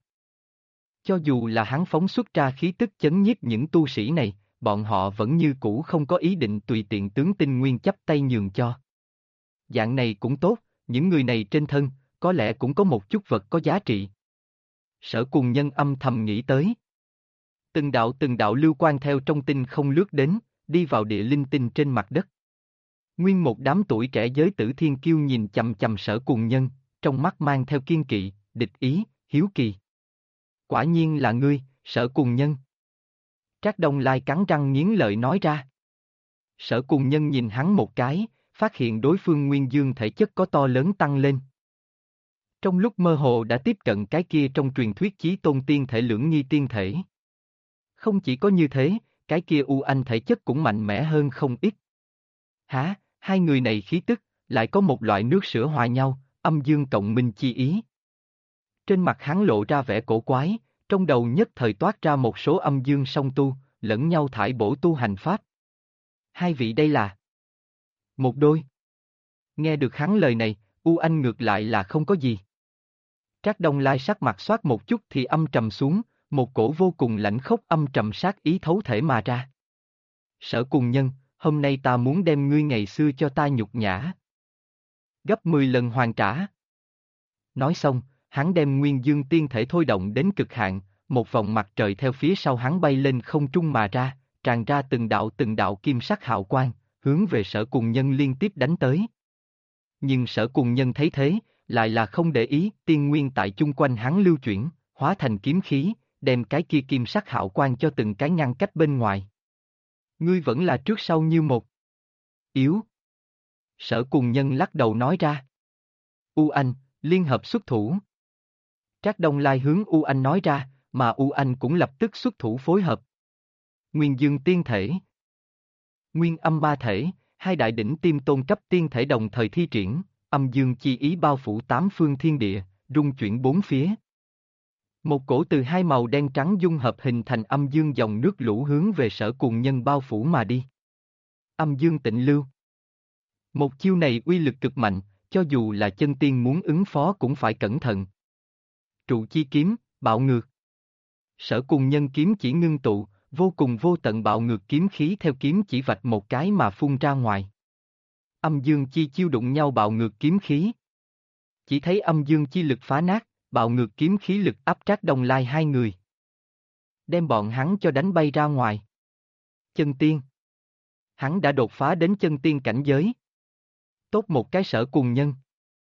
Cho dù là hắn phóng xuất ra khí tức chấn nhiếp những tu sĩ này, bọn họ vẫn như cũ không có ý định tùy tiện tướng tinh nguyên chấp tay nhường cho. Dạng này cũng tốt, những người này trên thân, có lẽ cũng có một chút vật có giá trị. Sở Cùng Nhân âm thầm nghĩ tới. Từng đạo lưu quang theo trong tinh không lướt đến, đi vào địa linh tinh trên mặt đất. Nguyên một đám tuổi trẻ giới tử thiên kiêu nhìn chằm chằm Sở Cùng Nhân, trong mắt mang theo kiên kỵ, địch ý, hiếu kỳ. Quả nhiên là ngươi, Sở Cùng Nhân. Trác Đông Lai cắn răng nghiến lợi nói ra. Sở Cùng Nhân nhìn hắn một cái, phát hiện đối phương nguyên dương thể chất có to lớn tăng lên. Trong lúc mơ hồ đã tiếp cận cái kia trong truyền thuyết chí tôn tiên thể lưỡng nghi tiên thể. Không chỉ có như thế, cái kia U Anh thể chất cũng mạnh mẽ hơn không ít. Hả, hai người này khí tức, lại có một loại nước sữa hòa nhau, âm dương cộng minh chi ý. Trên mặt hắn lộ ra vẻ cổ quái, trong đầu nhất thời toát ra một số âm dương song tu, lẫn nhau thải bổ tu hành pháp. Hai vị đây là một đôi. Nghe được hắn lời này, U Anh ngược lại là không có gì. Trác Đông Lai sắc mặt xoát một chút thì âm trầm xuống, một cổ vô cùng lãnh khốc âm trầm sát ý thấu thể mà ra. Sở Cùng Nhân, hôm nay ta muốn đem ngươi ngày xưa cho ta nhục nhã. Gấp 10 lần hoàn trả. Nói xong, hắn đem Nguyên Dương tiên thể thôi động đến cực hạn, một vòng mặt trời theo phía sau hắn bay lên không trung mà ra, tràn ra từng đạo kim sắc hào quang, hướng về Sở Cùng Nhân liên tiếp đánh tới. Nhưng Sở Cùng Nhân thấy thế, lại là không để ý, tiên nguyên tại chung quanh hắn lưu chuyển, hóa thành kiếm khí, đem cái kia kim sắc hào quang cho từng cái ngăn cách bên ngoài. Ngươi vẫn là trước sau như một. Yếu. Sở Cùng Nhân lắc đầu nói ra. U Anh, liên hợp xuất thủ. Trác Đông Lai hướng U Anh nói ra, mà U Anh cũng lập tức xuất thủ phối hợp. Nguyên Dương tiên thể, Nguyên âm ba thể, hai đại đỉnh tiêm tôn cấp tiên thể đồng thời thi triển, âm dương chi ý bao phủ tám phương thiên địa, rung chuyển bốn phía. Một cổ từ hai màu đen trắng dung hợp hình thành âm dương dòng nước lũ hướng về Sở Cùng Nhân bao phủ mà đi. Âm dương tịnh lưu. Một chiêu này uy lực cực mạnh, cho dù là chân tiên muốn ứng phó cũng phải cẩn thận. Trụ chi kiếm, bạo ngược. Sở Cùng Nhân kiếm chỉ ngưng tụ, vô cùng vô tận bạo ngược kiếm khí theo kiếm chỉ vạch một cái mà phun ra ngoài. Âm dương chi chiêu đụng nhau bạo ngược kiếm khí. Chỉ thấy âm dương chi lực phá nát, bạo ngược kiếm khí lực áp Trác Đông Lai hai người. Đem bọn hắn cho đánh bay ra ngoài. Chân tiên. Hắn đã đột phá đến chân tiên cảnh giới. Tốt một cái Sở Cùng Nhân.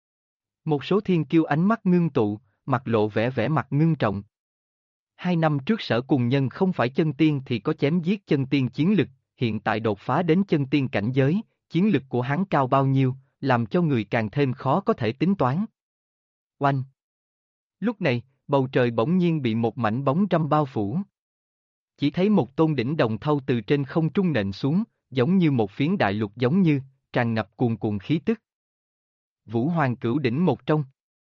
Một số thiên kiêu ánh mắt ngưng tụ, mặt lộ vẻ mặt ngưng trọng. 2 năm trước Sở Cùng Nhân không phải chân tiên thì có chém giết chân tiên chiến lực, hiện tại đột phá đến chân tiên cảnh giới, chiến lực của hắn cao bao nhiêu, làm cho người càng thêm khó có thể tính toán. Oanh! Lúc này, bầu trời bỗng nhiên bị một mảnh bóng râm bao phủ. Chỉ thấy một tôn đỉnh đồng thau từ trên không trung nện xuống, giống như một phiến đại lục giống như, tràn ngập cuồn cuộn khí tức. Vũ Hoàng Cửu đỉnh một trong.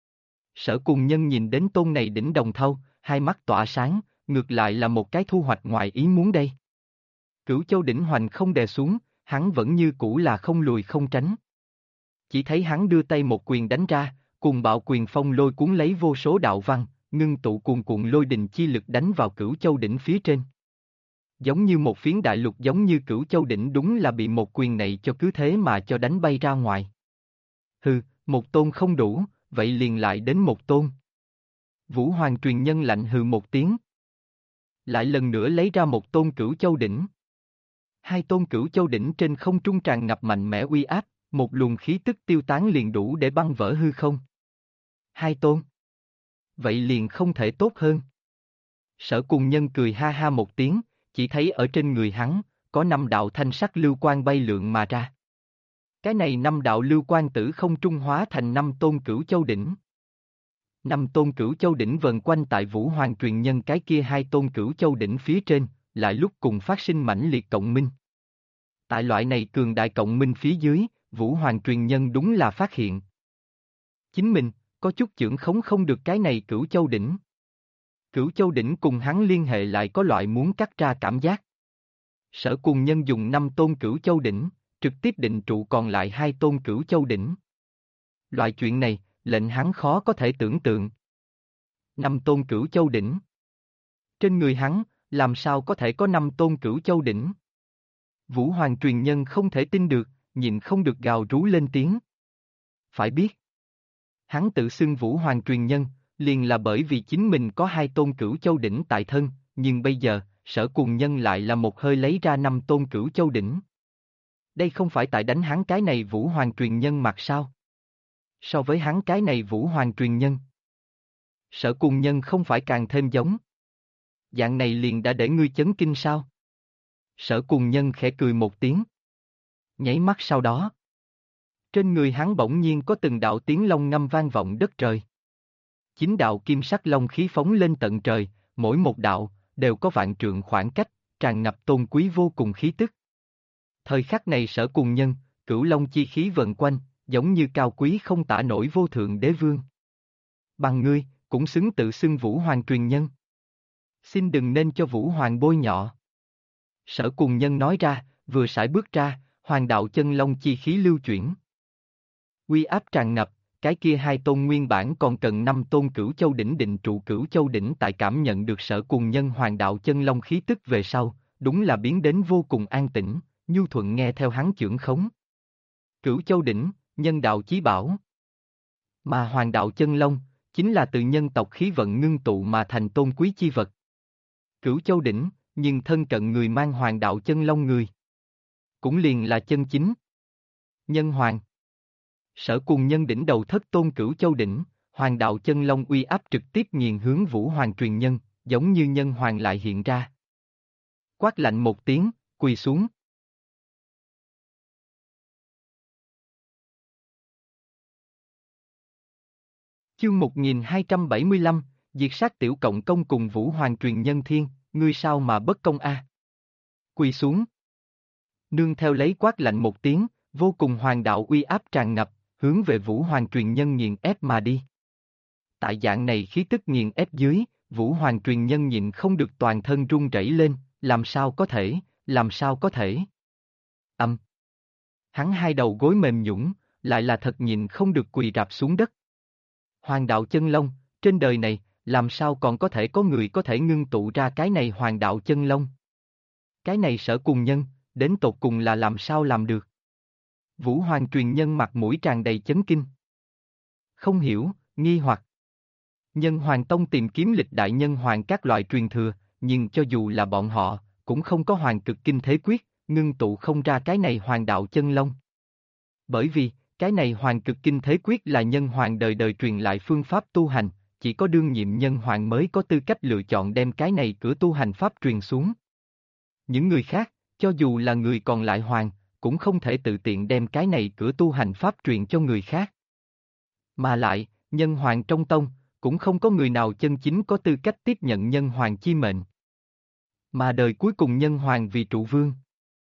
Sở Cùng Nhân nhìn đến tôn này đỉnh đồng thau, hai mắt tỏa sáng, ngược lại là một cái thu hoạch ngoài ý muốn đây. Cửu Châu đỉnh hoành không đè xuống, hắn vẫn như cũ là không lùi không tránh. Chỉ thấy hắn đưa tay một quyền đánh ra, cùng bạo quyền phong lôi cuốn lấy vô số đạo văn, ngưng tụ cuồn cuộn lôi đình chi lực đánh vào Cửu Châu đỉnh phía trên. Giống như một phiến đại lục giống như Cửu Châu đỉnh đúng là bị một quyền này cho cứ thế mà cho đánh bay ra ngoài. Hừ, một tôn không đủ, vậy liền lại đến một tôn. Vũ Hoàng truyền nhân lạnh hừ một tiếng. Lại lần nữa lấy ra một tôn Cửu Châu đỉnh. Hai tôn Cửu Châu đỉnh trên không trung tràn ngập mạnh mẽ uy áp, một luồng khí tức tiêu tán liền đủ để băng vỡ hư không. Hai tôn. Vậy liền không thể tốt hơn. Sở Cùng Nhân cười ha ha một tiếng, chỉ thấy ở trên người hắn, có 5 đạo thanh sắc lưu quang bay lượn mà ra. Cái này 5 đạo lưu quang tử không trung hóa thành 5 tôn Cửu Châu đỉnh. 5 tôn Cửu Châu đỉnh vần quanh tại Vũ Hoàng truyền nhân cái kia hai tôn Cửu Châu đỉnh phía trên, lại lúc cùng phát sinh mãnh liệt cộng minh. Tại loại này cường đại cộng minh phía dưới, Vũ Hoàng truyền nhân đúng là phát hiện. Chính mình, có chút chưởng khống không được cái này Cửu Châu đỉnh. Cửu Châu đỉnh cùng hắn liên hệ lại có loại muốn cắt ra cảm giác. Sở Cùng Nhân dùng 5 tôn Cửu Châu đỉnh, trực tiếp định trụ còn lại 2 tôn Cửu Châu đỉnh. Loại chuyện này, lệnh hắn khó có thể tưởng tượng. 5 tôn Cửu Châu đỉnh. Trên người hắn, làm sao có thể có 5 tôn Cửu Châu đỉnh? Vũ Hoàng truyền nhân không thể tin được, nhịn không được gào rú lên tiếng. Phải biết, hắn tự xưng Vũ Hoàng truyền nhân, liền là bởi vì chính mình có 2 tôn Cửu Châu đỉnh tại thân, nhưng bây giờ, Sở Cùng Nhân lại là một hơi lấy ra 5 tôn Cửu Châu đỉnh. Đây không phải tại đánh hắn cái này Vũ Hoàng truyền nhân mặt sao? So với hắn cái này Vũ Hoàng truyền nhân, Sở Cùng Nhân không phải càng thêm giống. Dạng này liền đã để ngươi chấn kinh sao? Sở Cùng Nhân khẽ cười một tiếng. Nháy mắt sau đó, trên người hắn bỗng nhiên có từng đạo tiếng long ngâm vang vọng đất trời. Chín đạo kim sắc long khí phóng lên tận trời, mỗi một đạo, đều có vạn trượng khoảng cách, tràn ngập tôn quý vô cùng khí tức. Thời khắc này Sở Cùng Nhân, cửu long chi khí vần quanh, giống như cao quý không tả nổi vô thượng đế vương. Bằng ngươi, cũng xứng tự xưng Vũ Hoàng truyền nhân. Xin đừng nên cho Vũ Hoàng bôi nhọ. Sở Cùng Nhân nói ra, vừa sải bước ra, hoàng đạo chân long chi khí lưu chuyển. Uy áp tràn ngập, cái kia hai tôn nguyên bản còn cần 5 tôn cửu châu đỉnh định trụ cửu châu đỉnh tại cảm nhận được Sở Cùng Nhân hoàng đạo chân long khí tức về sau, đúng là biến đến vô cùng an tĩnh, nhu thuận nghe theo hắn chưởng khống. Cửu châu đỉnh, nhân đạo chí bảo. Mà hoàng đạo chân long, chính là từ nhân tộc khí vận ngưng tụ mà thành tôn quý chi vật. Cửu châu đỉnh, nhưng thân cận người mang hoàng đạo chân long người. Cũng liền là chân chính. Nhân hoàng. Sở Cùng Nhân đỉnh đầu thất tôn cửu châu đỉnh, hoàng đạo chân long uy áp trực tiếp nghiền hướng Vũ Hoàng truyền nhân, giống như nhân hoàng lại hiện ra. Quát lạnh một tiếng, quỳ xuống. Chương 1275, diệt sát Tiểu Cộng Công cùng Vũ Hoàng truyền nhân thiên, ngươi sao mà bất công a? Quỳ xuống. Nương theo lấy quát lạnh một tiếng, vô cùng hoàng đạo uy áp tràn ngập, hướng về Vũ Hoàng truyền nhân nghiền ép mà đi. Tại dạng này khí tức nghiền ép dưới, Vũ Hoàng truyền nhân nhịn không được toàn thân run rẩy lên, làm sao có thể, làm sao có thể. Hắn hai đầu gối mềm nhũn, lại là thật nhịn không được quỳ rạp xuống đất. Hoàng đạo chân long, trên đời này, làm sao còn có thể có người có thể ngưng tụ ra cái này hoàng đạo chân long? Cái này Sở Cùng Nhân, đến tột cùng là làm sao làm được? Vũ Hoàng truyền nhân mặt mũi tràn đầy chấn kinh. Không hiểu, nghi hoặc. Nhân Hoàng Tông tìm kiếm lịch đại nhân hoàng các loại truyền thừa, nhưng cho dù là bọn họ, cũng không có hoàng cực kinh thế quyết, ngưng tụ không ra cái này hoàng đạo chân long. Bởi vì, cái này hoàng cực kinh thế quyết là nhân hoàng đời đời truyền lại phương pháp tu hành, chỉ có đương nhiệm nhân hoàng mới có tư cách lựa chọn đem cái này cửa tu hành pháp truyền xuống. Những người khác, cho dù là người còn lại hoàng, cũng không thể tự tiện đem cái này cửa tu hành pháp truyền cho người khác. Mà lại, nhân hoàng trong tông, cũng không có người nào chân chính có tư cách tiếp nhận nhân hoàng chi mệnh. Mà đời cuối cùng nhân hoàng vì trụ vương.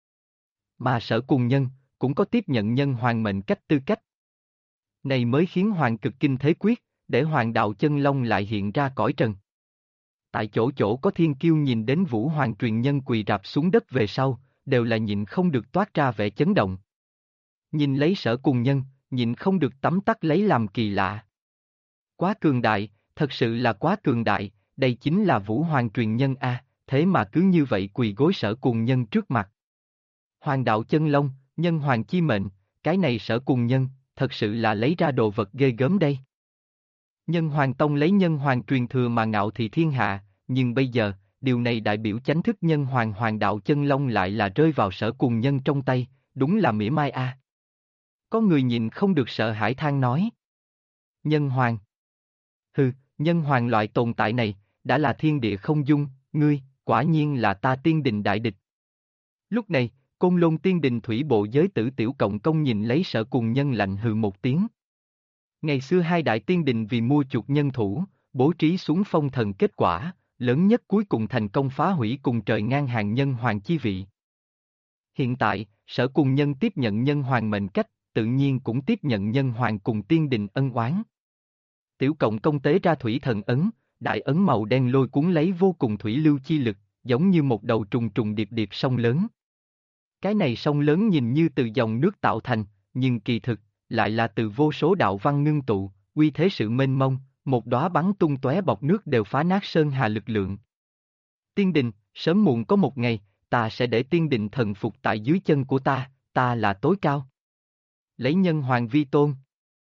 Mà Sở Cùng Nhân, cũng có tiếp nhận nhân hoàng mệnh cách tư cách. Này mới khiến hoàng cực kinh thế quyết, để hoàng đạo chân long lại hiện ra cõi trần. Tại chỗ chỗ có thiên kiêu nhìn đến Vũ Hoàng truyền nhân quỳ rạp xuống đất về sau, đều là nhịn không được toát ra vẻ chấn động. Nhìn lấy Sở Cùng Nhân, nhịn không được tấm tắc lấy làm kỳ lạ. Quá cường đại, thật sự là quá cường đại, đây chính là Vũ Hoàng truyền nhân a, thế mà cứ như vậy quỳ gối Sở Cùng Nhân trước mặt. Hoàng đạo chân long, nhân hoàng chi mệnh, cái này Sở Cùng Nhân, thật sự là lấy ra đồ vật ghê gớm đây. Nhân Hoàng Tông lấy nhân hoàng truyền thừa mà ngạo thị thiên hạ, nhưng bây giờ, điều này đại biểu chánh thức nhân hoàng hoàng đạo chân long lại là rơi vào Sở Cùng Nhân trong tay, đúng là mỉa mai a. Có người nhìn không được sợ hãi than nói. Nhân hoàng. Hừ, nhân hoàng loại tồn tại này, đã là thiên địa không dung, ngươi, quả nhiên là ta tiên đình đại địch. Lúc này, Côn Lôn tiên đình thủy bộ giới tử Tiểu Cộng Công nhìn lấy Sở Cùng Nhân lạnh hừ một tiếng. Ngày xưa hai đại tiên đình vì mua chuộc nhân thủ, bố trí xuống phong thần kết quả, lớn nhất cuối cùng thành công phá hủy cùng trời ngang hàng nhân hoàng chi vị. Hiện tại, Sở Cùng Nhân tiếp nhận nhân hoàng mệnh cách, tự nhiên cũng tiếp nhận nhân hoàng cùng tiên đình ân oán. Tiểu Cộng Công tế ra thủy thần ấn, đại ấn màu đen lôi cuốn lấy vô cùng thủy lưu chi lực, giống như một đầu trùng trùng điệp điệp sông lớn. Cái này sông lớn nhìn như từ dòng nước tạo thành, nhưng kỳ thực, lại là từ vô số đạo văn ngưng tụ, uy thế sự mênh mông, một đóa bắn tung tóe bọt nước đều phá nát sơn hà lực lượng. Tiên đình, sớm muộn có một ngày, ta sẽ để tiên đình thần phục tại dưới chân của ta là tối cao. Lấy nhân hoàng vi tôn.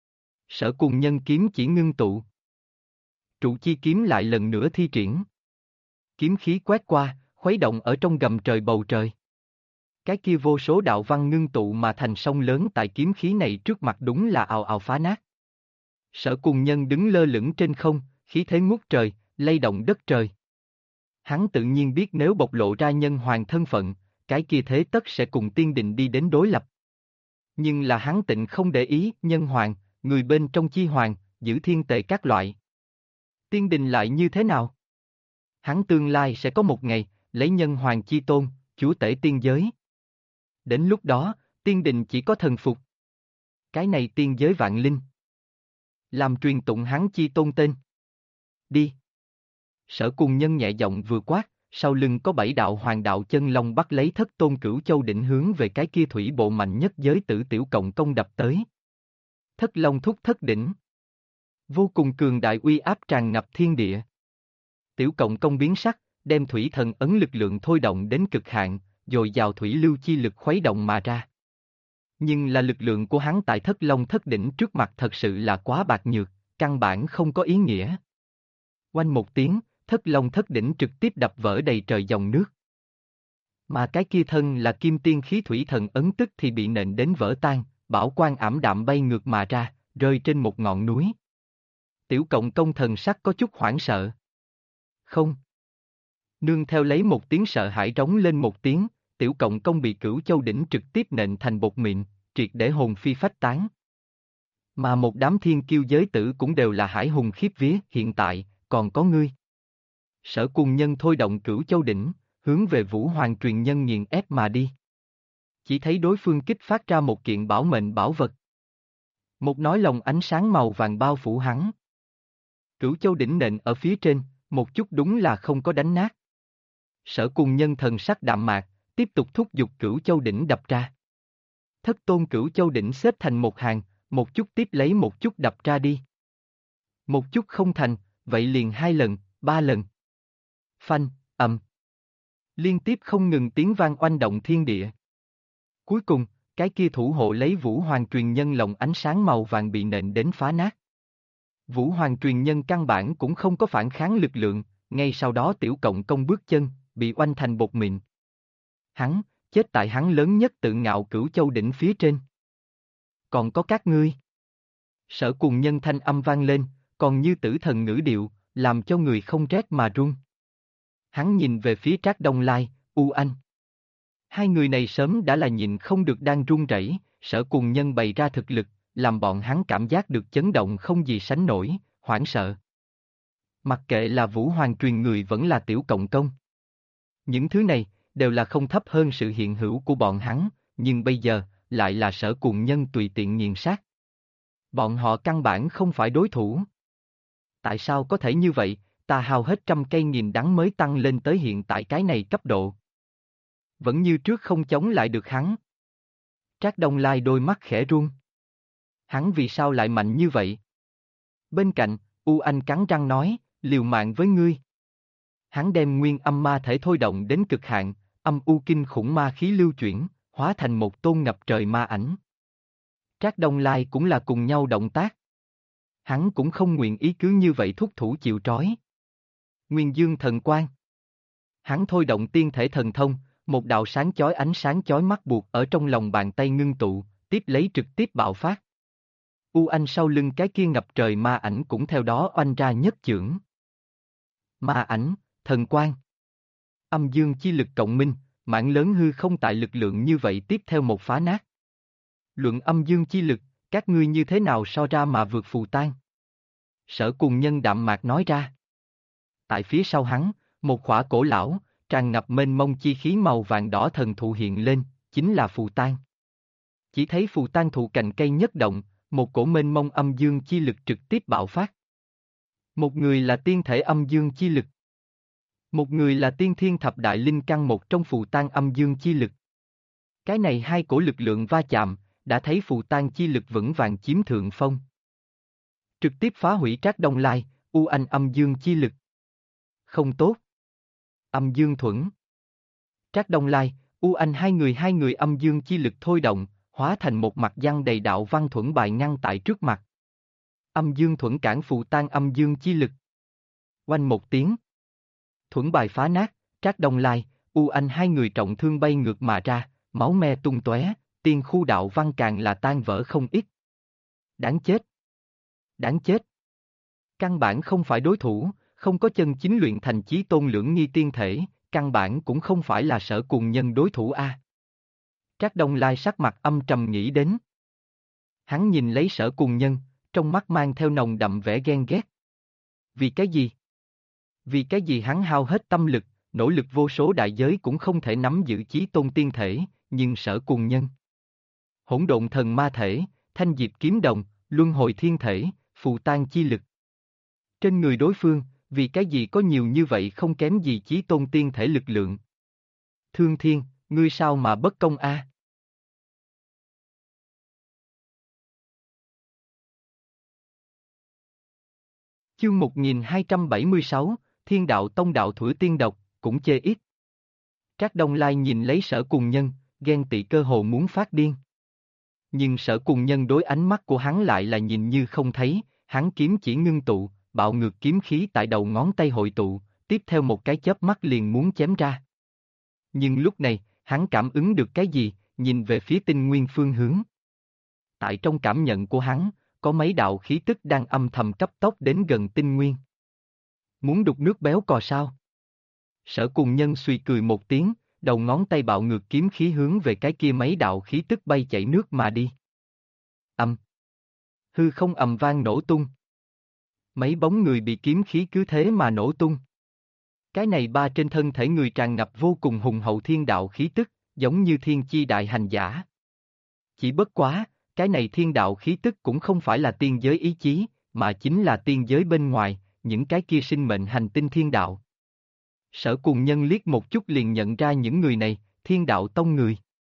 Sở Cùng Nhân kiếm chỉ ngưng tụ. Trụ chi kiếm lại lần nữa thi triển. Kiếm khí quét qua, khuấy động ở trong gầm trời bầu trời. Cái kia vô số đạo văn ngưng tụ mà thành sông lớn tại kiếm khí này trước mặt đúng là ào ào phá nát. Sở Cùng Nhân đứng lơ lửng trên không, khí thế ngút trời, lay động đất trời. Hắn tự nhiên biết nếu bộc lộ ra nhân hoàng thân phận, cái kia thế tất sẽ cùng tiên đình đi đến đối lập. Nhưng là hắn tịnh không để ý, nhân hoàng, người bên trong chi hoàng, giữ thiên tề các loại. Tiên đình lại như thế nào? Hắn tương lai sẽ có một ngày, lấy nhân hoàng chi tôn, chúa tể tiên giới. Đến lúc đó, tiên đình chỉ có thần phục. Cái này tiên giới vạn linh. Làm truyền tụng hắn chi tôn tên. Đi. Sở Cùng Nhân nhẹ giọng vừa quát, sau lưng có 7 đạo hoàng đạo chân long bắt lấy Thất Tôn Cửu Châu định hướng về cái kia thủy bộ mạnh nhất giới tử Tiểu Cộng Công đập tới. Thất Long thúc thất đỉnh. Vô cùng cường đại uy áp tràn ngập thiên địa. Tiểu Cộng Công biến sắc, đem thủy thần ấn lực lượng thôi động đến cực hạn, dồi dào thủy lưu chi lực khuấy động mà ra. Nhưng là lực lượng của hắn tại Thất Long thất đỉnh trước mặt thật sự là quá bạc nhược, căn bản không có ý nghĩa. Oanh một tiếng, Thất Long thất đỉnh trực tiếp đập vỡ đầy trời dòng nước. Mà cái kia thân là kim tiên khí thủy thần ấn tức thì bị nện đến vỡ tan, bảo quang ảm đạm bay ngược mà ra, rơi trên một ngọn núi. Tiểu Cộng Công thần sắc có chút hoảng sợ. Không. Nương theo lấy một tiếng sợ hãi trống lên một tiếng, Tiểu Cộng Công bị Cửu Châu đỉnh trực tiếp nện thành bột mịn, triệt để hồn phi phách tán. Mà một đám thiên kiêu giới tử cũng đều là hải hùng khiếp vía, hiện tại, còn có ngươi. Sở Cùng Nhân thôi động Cửu Châu đỉnh, hướng về Vũ Hoàng truyền nhân nghiền ép mà đi. Chỉ thấy đối phương kích phát ra một kiện bảo mệnh bảo vật. Một nói lồng ánh sáng màu vàng bao phủ hắn. Cửu Châu đỉnh nện ở phía trên, một chút đúng là không có đánh nát. Sở Cùng Nhân thần sắc đạm mạc, tiếp tục thúc giục Cửu Châu đỉnh đập ra. Thất tôn Cửu Châu đỉnh xếp thành một hàng, một chút tiếp lấy một chút đập ra đi. Một chút không thành, vậy liền 2 lần, 3 lần. Phanh, ầm. Liên tiếp không ngừng tiếng vang oanh động thiên địa. Cuối cùng, cái kia thủ hộ lấy Vũ Hoàng truyền nhân lồng ánh sáng màu vàng bị nện đến phá nát. Vũ Hoàng truyền nhân căn bản cũng không có phản kháng lực lượng, ngay sau đó Tiểu Cộng Công bước chân, bị oanh thành bột mịn. Hắn, chết tại hắn lớn nhất tự ngạo Cửu Châu đỉnh phía trên. Còn có các ngươi. Sở Cùng Nhân thanh âm vang lên, còn như tử thần ngữ điệu, làm cho người không rét mà run. Hắn nhìn về phía Trác Đông Lai, U Anh. Hai người này sớm đã là nhịn không được đang run rẩy, Sở Cùng Nhân bày ra thực lực, làm bọn hắn cảm giác được chấn động không gì sánh nổi, hoảng sợ. Mặc kệ là Vũ Hoàng truyền người vẫn là Tiểu Cộng Công. Những thứ này, đều là không thấp hơn sự hiện hữu của bọn hắn, nhưng bây giờ, lại là Sở Cùng Nhân tùy tiện nghiền sát. Bọn họ căn bản không phải đối thủ. Tại sao có thể như vậy, ta hao hết 100 cây nghìn đắng mới tăng lên tới hiện tại cái này cấp độ. Vẫn như trước không chống lại được hắn. Trác Đông Lai đôi mắt khẽ run. Hắn vì sao lại mạnh như vậy? Bên cạnh, U Anh cắn răng nói, liều mạng với ngươi. Hắn đem nguyên âm ma thể thôi động đến cực hạn, âm u kinh khủng ma khí lưu chuyển, hóa thành một tôn ngập trời ma ảnh. Trác Đông Lai cũng là cùng nhau động tác. Hắn cũng không nguyện ý cứ như vậy thúc thủ chịu trói. Nguyên Dương thần quang. Hắn thôi động tiên thể thần thông, một đạo sáng chói ánh sáng chói mắt buộc ở trong lòng bàn tay ngưng tụ, tiếp lấy trực tiếp bạo phát. U Anh sau lưng cái kia ngập trời ma ảnh cũng theo đó oanh ra nhất chưởng. Ma ảnh, thần quang. Âm dương chi lực cộng minh, mảng lớn hư không tại lực lượng như vậy tiếp theo một phá nát. Luận âm dương chi lực, các ngươi như thế nào so ra mà vượt Phù Tang? Sở Cùng Nhân đạm mạc nói ra. Tại phía sau hắn, một khỏa cổ lão, tràn ngập mênh mông chi khí màu vàng đỏ thần thụ hiện lên, chính là Phù Tang. Chỉ thấy Phù Tang thụ cành cây nhất động, một cổ mênh mông âm dương chi lực trực tiếp bạo phát. Một người là tiên thể âm dương chi lực. Một người là tiên thiên thập đại linh căn một trong Phù Tang âm dương chi lực. Cái này hai cổ lực lượng va chạm, đã thấy Phù Tang chi lực vững vàng chiếm thượng phong. Trực tiếp phá hủy Trác Đông Lai, U Anh âm dương chi lực. Không tốt. Âm dương thuẫn. Trác Đông Lai, U Anh hai người âm dương chi lực thôi động, hóa thành một mặt giăng đầy đạo văn thuẫn bài ngăn tại trước mặt. Âm dương thuẫn cản Phù Tang âm dương chi lực. Oanh một tiếng. Thuẫn bài phá nát, Trác Đông Lai, U Anh hai người trọng thương bay ngược mà ra, máu me tung tóe, tiên khu đạo văn càng là tan vỡ không ít. Đáng chết. Đáng chết. Căn bản không phải đối thủ, không có chân chính luyện thành chí tôn lưỡng nghi tiên thể, căn bản cũng không phải là Sở Cùng Nhân đối thủ a. Trác Đông Lai sắc mặt âm trầm nghĩ đến. Hắn nhìn lấy Sở Cùng Nhân, trong mắt mang theo nồng đậm vẻ ghen ghét. Vì cái gì? Vì cái gì hắn hao hết tâm lực, nỗ lực vô số đại giới cũng không thể nắm giữ chí tôn tiên thể, nhưng Sở Cùng Nhân. Hỗn độn thần ma thể, thanh diệp kiếm đồng, luân hồi thiên thể, phù tan chi lực. Trên người đối phương, vì cái gì có nhiều như vậy không kém gì chí tôn tiên thể lực lượng. Thương Thiên, ngươi sao mà bất công a? Chương 1276, Thiên đạo tông đạo Thuở tiên độc, cũng chê ít. Trác Đông Lai nhìn lấy Sở Cùng Nhân, ghen tị cơ hồ muốn phát điên. Nhưng Sở Cùng Nhân đối ánh mắt của hắn lại là nhìn như không thấy, hắn kiếm chỉ ngưng tụ, bạo ngược kiếm khí tại đầu ngón tay hội tụ, tiếp theo một cái chớp mắt liền muốn chém ra. Nhưng lúc này, hắn cảm ứng được cái gì, nhìn về phía tinh nguyên phương hướng. Tại trong cảm nhận của hắn, có mấy đạo khí tức đang âm thầm cấp tốc đến gần tinh nguyên. Muốn đục nước béo cò sao? Sở Cùng Nhân suy cười một tiếng, đầu ngón tay bạo ngược kiếm khí hướng về cái kia mấy đạo khí tức bay chảy nước mà đi. Âm. Hư không ầm vang nổ tung. Mấy bóng người bị kiếm khí cứ thế mà nổ tung. Cái này ba trên thân thể người tràn ngập vô cùng hùng hậu thiên đạo khí tức, giống như thiên chi đại hành giả. Chỉ bất quá, cái này thiên đạo khí tức cũng không phải là tiên giới ý chí, mà chính là tiên giới bên ngoài, những cái kia sinh mệnh hành tinh thiên đạo. Sở Cùng Nhân liếc một chút liền nhận ra những người này, thiên đạo tông người.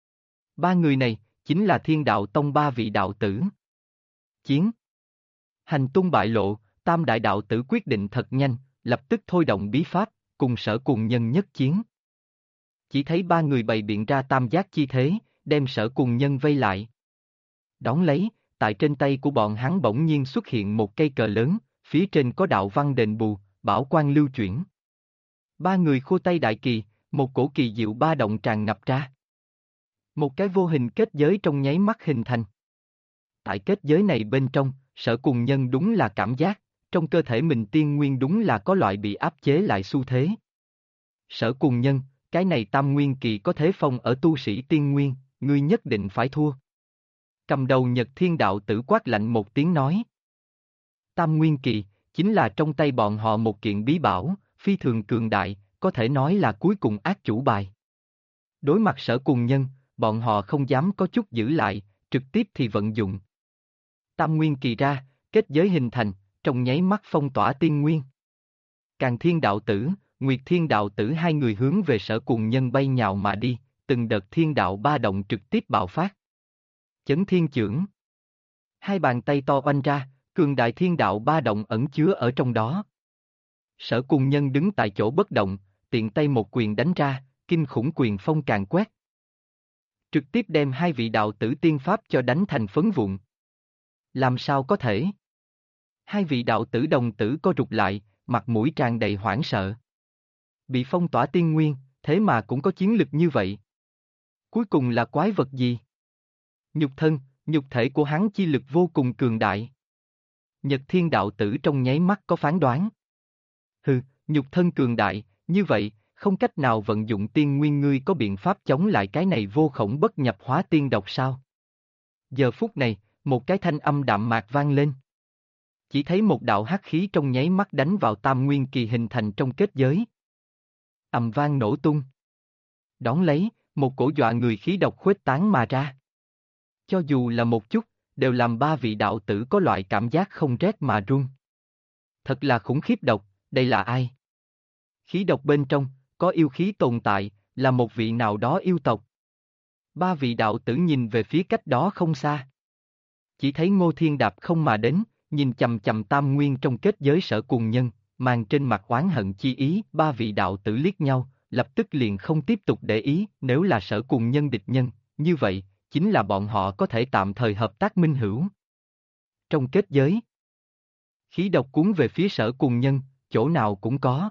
Ba người này, chính là thiên đạo tông ba vị đạo tử. Chiến. Hành tung bại lộ, tam đại đạo tử quyết định thật nhanh, lập tức thôi động bí pháp, cùng Sở Cùng Nhân nhất chiến. Chỉ thấy ba người bày biện ra tam giác chi thế, đem Sở Cùng Nhân vây lại. Đón lấy, tại trên tay của bọn hắn bỗng nhiên xuất hiện một cây cờ lớn, phía trên có đạo văn đền bù, bảo quang lưu chuyển. Ba người khua tay đại kỳ, một cổ kỳ diệu ba động tràn ngập ra. Một cái vô hình kết giới trong nháy mắt hình thành. Tại kết giới này bên trong, Sở Cùng Nhân đúng là cảm giác, trong cơ thể mình tiên nguyên đúng là có loại bị áp chế lại xu thế. Sở Cùng Nhân, cái này tam nguyên kỳ có thế phong ở tu sĩ tiên nguyên, ngươi nhất định phải thua. Cầm đầu Nhật Thiên đạo tử quát lạnh một tiếng nói. Tam nguyên kỳ, chính là trong tay bọn họ một kiện bí bảo, phi thường cường đại, có thể nói là cuối cùng ác chủ bài. Đối mặt Sở Cùng Nhân, bọn họ không dám có chút giữ lại, trực tiếp thì vận dụng. Tam nguyên kỳ ra, kết giới hình thành, trong nháy mắt phong tỏa tiên nguyên. Càn Thiên đạo tử, Nguyệt Thiên đạo tử hai người hướng về Sở Cùng Nhân bay nhào mà đi, từng đợt thiên đạo ba động trực tiếp bạo phát. Chấn thiên chưởng. Hai bàn tay to oanh ra, cường đại thiên đạo ba động ẩn chứa ở trong đó. Sở Cùng Nhân đứng tại chỗ bất động, tiện tay một quyền đánh ra, kinh khủng quyền phong càn quét. Trực tiếp đem hai vị đạo tử tiên pháp cho đánh thành phấn vụn. Làm sao có thể? Hai vị đạo tử đồng tử co rụt lại, mặt mũi tràn đầy hoảng sợ. Bị phong tỏa tiên nguyên, thế mà cũng có chiến lực như vậy. Cuối cùng là quái vật gì? Nhục thân, nhục thể của hắn chi lực vô cùng cường đại. Nhật Thiên đạo tử trong nháy mắt có phán đoán. Hừ, nhục thân cường đại, như vậy, không cách nào vận dụng tiên nguyên, ngươi có biện pháp chống lại cái này vô khổng bất nhập hóa tiên độc sao? Giờ phút này, một cái thanh âm đạm mạc vang lên. Chỉ thấy một đạo hắc khí trong nháy mắt đánh vào tam nguyên kỳ hình thành trong kết giới. Ầm vang nổ tung. Đón lấy, một cổ dọa người khí độc khuếch tán mà ra. Cho dù là một chút, đều làm ba vị đạo tử có loại cảm giác không rét mà run. Thật là khủng khiếp độc, đây là ai? Khí độc bên trong, có yêu khí tồn tại, là một vị nào đó yêu tộc. Ba vị đạo tử nhìn về phía cách đó không xa. Chỉ thấy Ngô Thiên đạp không mà đến, nhìn chầm chầm tam nguyên trong kết giới Sở Cùng Nhân, mang trên mặt oán hận chi ý, ba vị đạo tử liếc nhau, lập tức liền không tiếp tục để ý, nếu là Sở Cùng Nhân địch nhân, như vậy, chính là bọn họ có thể tạm thời hợp tác minh hữu. Trong kết giới, khí độc cuốn về phía Sở Cùng Nhân, chỗ nào cũng có.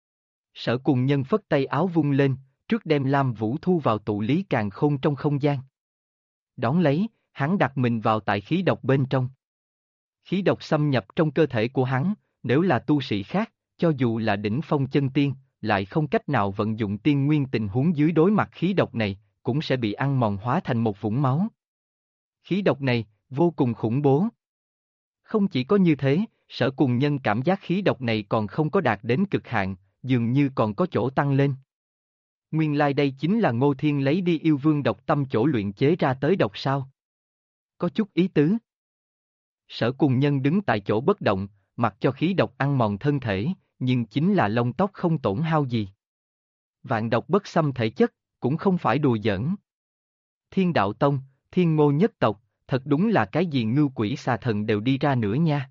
Sở Cùng Nhân phất tay áo vung lên, trước đem Lam Vũ thu vào tụ lý càn khôn trong không gian. Đón lấy, hắn đặt mình vào tại khí độc bên trong. Khí độc xâm nhập trong cơ thể của hắn, nếu là tu sĩ khác, cho dù là đỉnh phong chân tiên, lại không cách nào vận dụng tiên nguyên, tình huống dưới đối mặt khí độc này, cũng sẽ bị ăn mòn hóa thành một vũng máu. Khí độc này, vô cùng khủng bố. Không chỉ có như thế, Sở Cùng Nhân cảm giác khí độc này còn không có đạt đến cực hạn, dường như còn có chỗ tăng lên. Nguyên lai đây chính là Ngô Thiên lấy đi yêu vương độc tâm chỗ luyện chế ra tới độc sao. Có chút ý tứ. Sở Cùng Nhân đứng tại chỗ bất động, mặc cho khí độc ăn mòn thân thể, nhưng chính là lông tóc không tổn hao gì. Vạn độc bất xâm thể chất, cũng không phải đùa giỡn. Thiên Đạo Tông, Thiên Ngô nhất tộc, thật đúng là cái gì ngưu quỷ xà thần đều đi ra nữa nha.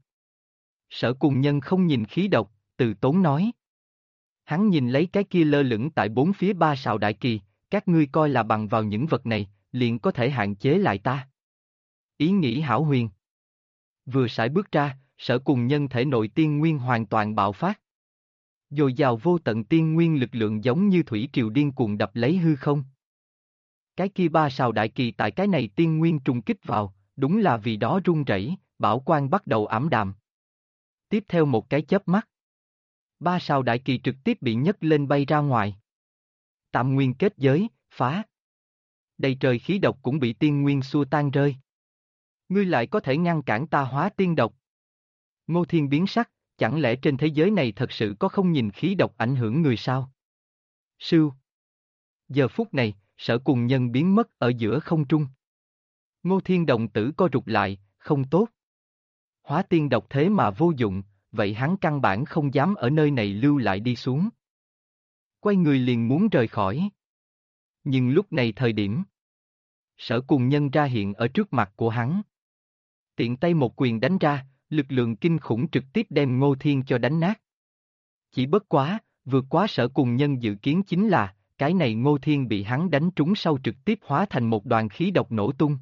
Sở Cùng Nhân không nhìn khí độc, từ tốn nói. Hắn nhìn lấy cái kia lơ lửng tại bốn phía ba sào đại kỳ, các ngươi coi là bằng vào những vật này, liền có thể hạn chế lại ta. Ý nghĩ hão huyền. Vừa sải bước ra, Sở Cùng Nhân thể nội tiên nguyên hoàn toàn bạo phát. Dồi dào vô tận tiên nguyên lực lượng giống như thủy triều điên cuồng đập lấy hư không. Cái kia ba sào đại kỳ tại cái này tiên nguyên trùng kích vào, đúng là vì đó rung rẩy, bảo quang bắt đầu ảm đạm. Tiếp theo một cái chớp mắt, ba sào đại kỳ trực tiếp bị nhấc lên bay ra ngoài. Tạm nguyên kết giới, phá. Đầy trời khí độc cũng bị tiên nguyên xua tan rơi. Ngươi lại có thể ngăn cản ta hóa tiên độc. Ngô Thiên biến sắc, chẳng lẽ trên thế giới này thật sự có không nhìn khí độc ảnh hưởng người sao? Sưu. Giờ phút này, Sở Cùng Nhân biến mất ở giữa không trung. Ngô Thiên đồng tử co rụt lại, không tốt. Hóa tiên độc thế mà vô dụng, vậy hắn căn bản không dám ở nơi này lưu lại đi xuống. Quay người liền muốn rời khỏi. Nhưng lúc này thời điểm, Sở Cùng Nhân ra hiện ở trước mặt của hắn. Tiện tay một quyền đánh ra, lực lượng kinh khủng trực tiếp đem Ngô Thiên cho đánh nát. Chỉ bất quá, vượt quá Sở Cùng Nhân dự kiến chính là, cái này Ngô Thiên bị hắn đánh trúng sau trực tiếp hóa thành một đoàn khí độc nổ tung.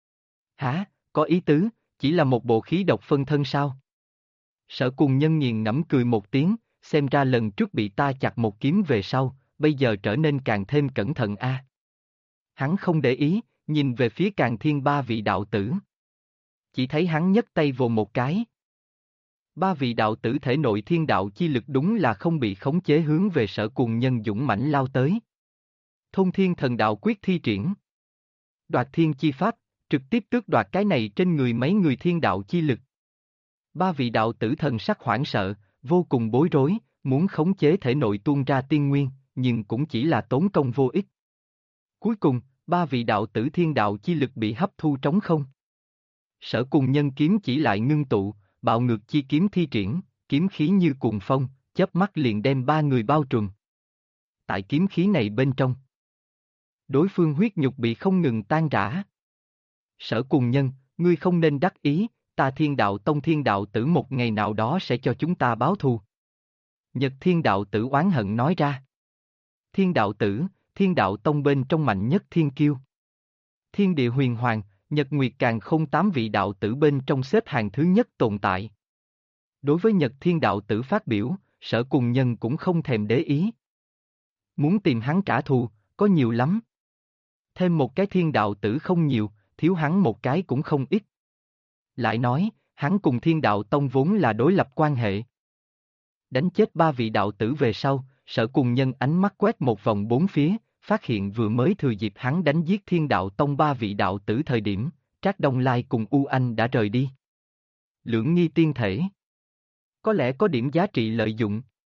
Hả, có ý tứ, chỉ là một bộ khí độc phân thân sao? Sở Cùng Nhân nghiền ngẫm cười một tiếng, xem ra lần trước bị ta chặt một kiếm về sau, bây giờ trở nên càng thêm cẩn thận a. Hắn không để ý, nhìn về phía Càn Thiên ba vị đạo tử. Chỉ thấy hắn nhấc tay vồ một cái. Ba vị đạo tử thể nội thiên đạo chi lực đúng là không bị khống chế hướng về Sở Cùng Nhân dũng mãnh lao tới. Thôn Thiên Thần Đạo quyết thi triển. Đoạt thiên chi pháp, trực tiếp tước đoạt cái này trên người mấy người thiên đạo chi lực. Ba vị đạo tử thần sắc hoảng sợ, vô cùng bối rối, muốn khống chế thể nội tuôn ra tiên nguyên, nhưng cũng chỉ là tốn công vô ích. Cuối cùng, ba vị đạo tử thiên đạo chi lực bị hấp thu trống không. Sở Cùng Nhân kiếm chỉ lại ngưng tụ, bạo ngược chi kiếm thi triển, kiếm khí như cuồng phong, chớp mắt liền đem ba người bao trùm. Tại kiếm khí này bên trong, đối phương huyết nhục bị không ngừng tan rã. Sở Cùng Nhân, ngươi không nên đắc ý, ta Thiên Đạo Tông Thiên Đạo Tử một ngày nào đó sẽ cho chúng ta báo thù. Nhật Thiên Đạo Tử oán hận nói ra. Thiên Đạo Tử, Thiên Đạo Tông bên trong mạnh nhất thiên kiêu. Thiên Địa Huyền Hoàng, Nhật Nguyệt Càn Khôn 8 vị đạo tử bên trong xếp hàng thứ nhất tồn tại. Đối với Nhật Thiên Đạo Tử phát biểu, Sở Cùng Nhân cũng không thèm để ý. Muốn tìm hắn trả thù, có nhiều lắm. Thêm một cái Thiên Đạo Tử không nhiều, thiếu hắn một cái cũng không ít. Lại nói, hắn cùng Thiên Đạo Tông vốn là đối lập quan hệ. Đánh chết ba vị đạo tử về sau, Sở Cùng Nhân ánh mắt quét một vòng bốn phía, phát hiện vừa mới thừa dịp hắn đánh giết Thiên Đạo Tông ba vị đạo tử thời điểm, Trác Đông Lai cùng U Anh đã rời đi. Lưỡng nghi tiên thể. Có lẽ có điểm giá trị lợi dụng.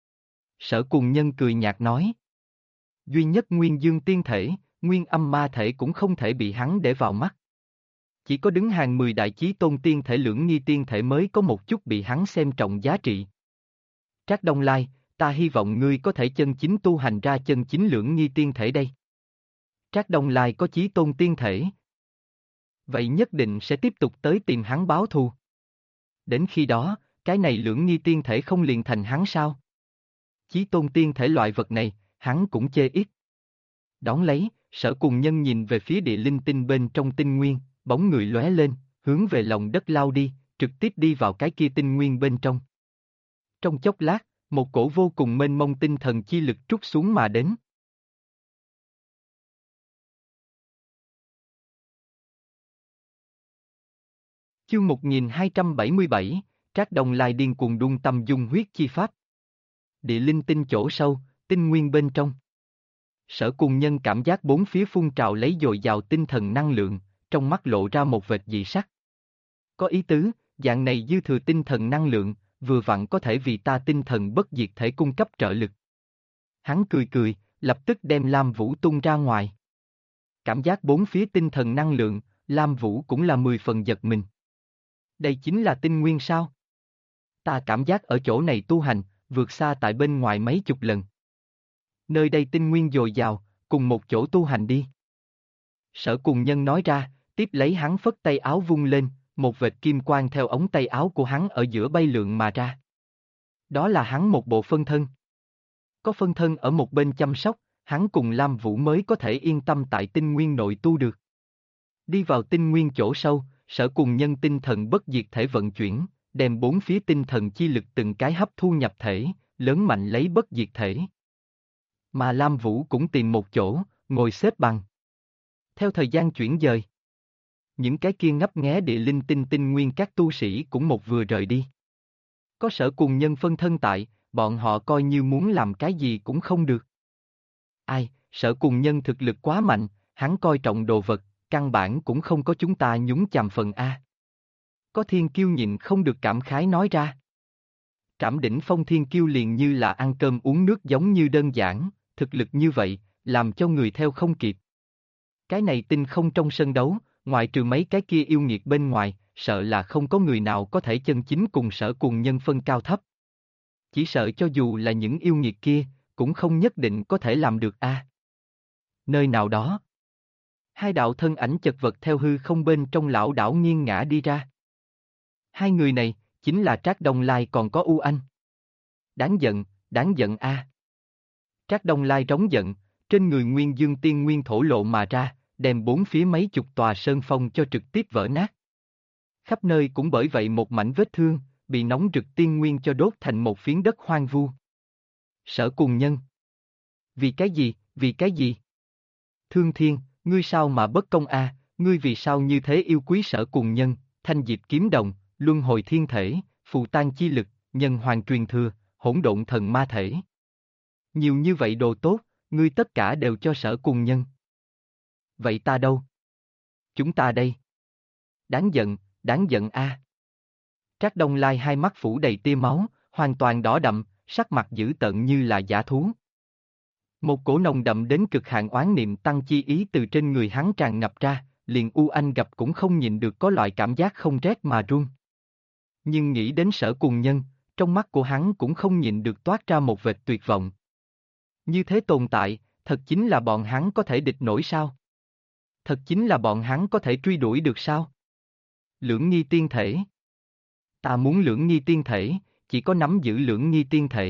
Sở Cùng Nhân cười nhạt nói. Duy nhất nguyên dương tiên thể, nguyên âm ma thể cũng không thể bị hắn để vào mắt. Chỉ có đứng hàng 10 đại chí tôn tiên thể lưỡng nghi tiên thể mới có một chút bị hắn xem trọng giá trị. Trác Đông Lai, ta hy vọng ngươi có thể chân chính tu hành ra chân chính lưỡng nghi tiên thể đây. Trác Đông Lai có chí tôn tiên thể. Vậy nhất định sẽ tiếp tục tới tìm hắn báo thù. Đến khi đó, cái này lưỡng nghi tiên thể không liền thành hắn sao? Chí tôn tiên thể loại vật này, hắn cũng chê ít. Đón lấy, Sở Cùng Nhân nhìn về phía địa linh tinh bên trong tinh nguyên, bóng người lóe lên, hướng về lòng đất lao đi, trực tiếp đi vào cái kia tinh nguyên bên trong. Trong chốc lát, một cổ vô cùng mênh mông tinh thần chi lực trút xuống mà đến. Chương 1277, Trác Đông Lai điên cuồng đun tâm dung huyết chi pháp. Địa linh tinh chỗ sâu, tinh nguyên bên trong. Sở Cùng Nhân cảm giác bốn phía phun trào lấy dồi dào tinh thần năng lượng, trong mắt lộ ra một vệt dị sắc. Có ý tứ, dạng này dư thừa tinh thần năng lượng, vừa vặn có thể vì ta tinh thần bất diệt thể cung cấp trợ lực. Hắn cười cười, lập tức đem Lam Vũ tung ra ngoài. Cảm giác bốn phía tinh thần năng lượng, Lam Vũ cũng là 10 phần giật mình. Đây chính là tinh nguyên sao? Ta cảm giác ở chỗ này tu hành, vượt xa tại bên ngoài mấy chục lần. Nơi đây tinh nguyên dồi dào, cùng một chỗ tu hành đi. Sở Cùng Nhân nói ra, tiếp lấy hắn phất tay áo vung lên, một vệt kim quang theo ống tay áo của hắn ở giữa bay lượn mà ra. Đó là hắn một bộ phân thân. Có phân thân ở một bên chăm sóc, hắn cùng Lam Vũ mới có thể yên tâm tại tinh nguyên nội tu được. Đi vào tinh nguyên chỗ sâu, Sở Cùng Nhân tinh thần bất diệt thể vận chuyển, đem bốn phía tinh thần chi lực từng cái hấp thu nhập thể, lớn mạnh lấy bất diệt thể. Mà Lam Vũ cũng tìm một chỗ, ngồi xếp bằng. Theo thời gian chuyển dời, những cái kia ngấp nghé địa linh tinh nguyên các tu sĩ cũng một vừa rời đi. Có Sở Cùng Nhân phân thân tại, bọn họ coi như muốn làm cái gì cũng không được. Ai, Sở Cùng Nhân thực lực quá mạnh, hắn coi trọng đồ vật, căn bản cũng không có chúng ta nhúng chàm phần A. Có thiên kiêu nhịn không được cảm khái nói ra. Trảm đỉnh phong thiên kiêu liền như là ăn cơm uống nước giống như đơn giản, thực lực như vậy, làm cho người theo không kịp. Cái này tinh không trong sân đấu, ngoại trừ mấy cái kia yêu nghiệt bên ngoài, sợ là không có người nào có thể chân chính cùng Sở Cùng Nhân phân cao thấp. Chỉ sợ cho dù là những yêu nghiệt kia, cũng không nhất định có thể làm được a. Nơi nào đó, hai đạo thân ảnh chật vật theo hư không bên trong lão đảo nghiêng ngã đi ra. Hai người này, chính là Trác Đông Lai còn có U Anh. Đáng giận a. Trác Đông Lai trống giận, trên người Nguyên Dương Tiên Nguyên thổ lộ mà ra, đem bốn phía mấy chục tòa sơn phong cho trực tiếp vỡ nát. Khắp nơi cũng bởi vậy một mảnh vết thương, bị nóng rực tiên nguyên cho đốt thành một phiến đất hoang vu. Sở Cùng Nhân. Vì cái gì? Thương Thiên, ngươi sao mà bất công a? Ngươi vì sao như thế yêu quý Sở Cùng Nhân, Thanh Diệp kiếm đồng, luân hồi thiên thể, phù tan chi lực, nhân hoàng truyền thừa, hỗn độn thần ma thể. Nhiều như vậy đồ tốt, ngươi tất cả đều cho Sở Cùng Nhân. Vậy ta đâu? Chúng ta đây. Đáng giận a. Trác Đông Lai hai mắt phủ đầy tia máu, hoàn toàn đỏ đậm, sắc mặt dữ tợn như là dã thú. Một cổ nồng đậm đến cực hạn oán niệm tăng chi ý từ trên người hắn tràn ngập ra, liền U Anh gặp cũng không nhịn được có loại cảm giác không rét mà run. Nhưng nghĩ đến Sở Cùng Nhân, trong mắt của hắn cũng không nhịn được toát ra một vệt tuyệt vọng. Như thế tồn tại, thật chính là bọn hắn có thể địch nổi sao? Thật chính là bọn hắn có thể truy đuổi được sao? Lưỡng nghi tiên thể. Ta muốn lưỡng nghi tiên thể, chỉ có nắm giữ lưỡng nghi tiên thể.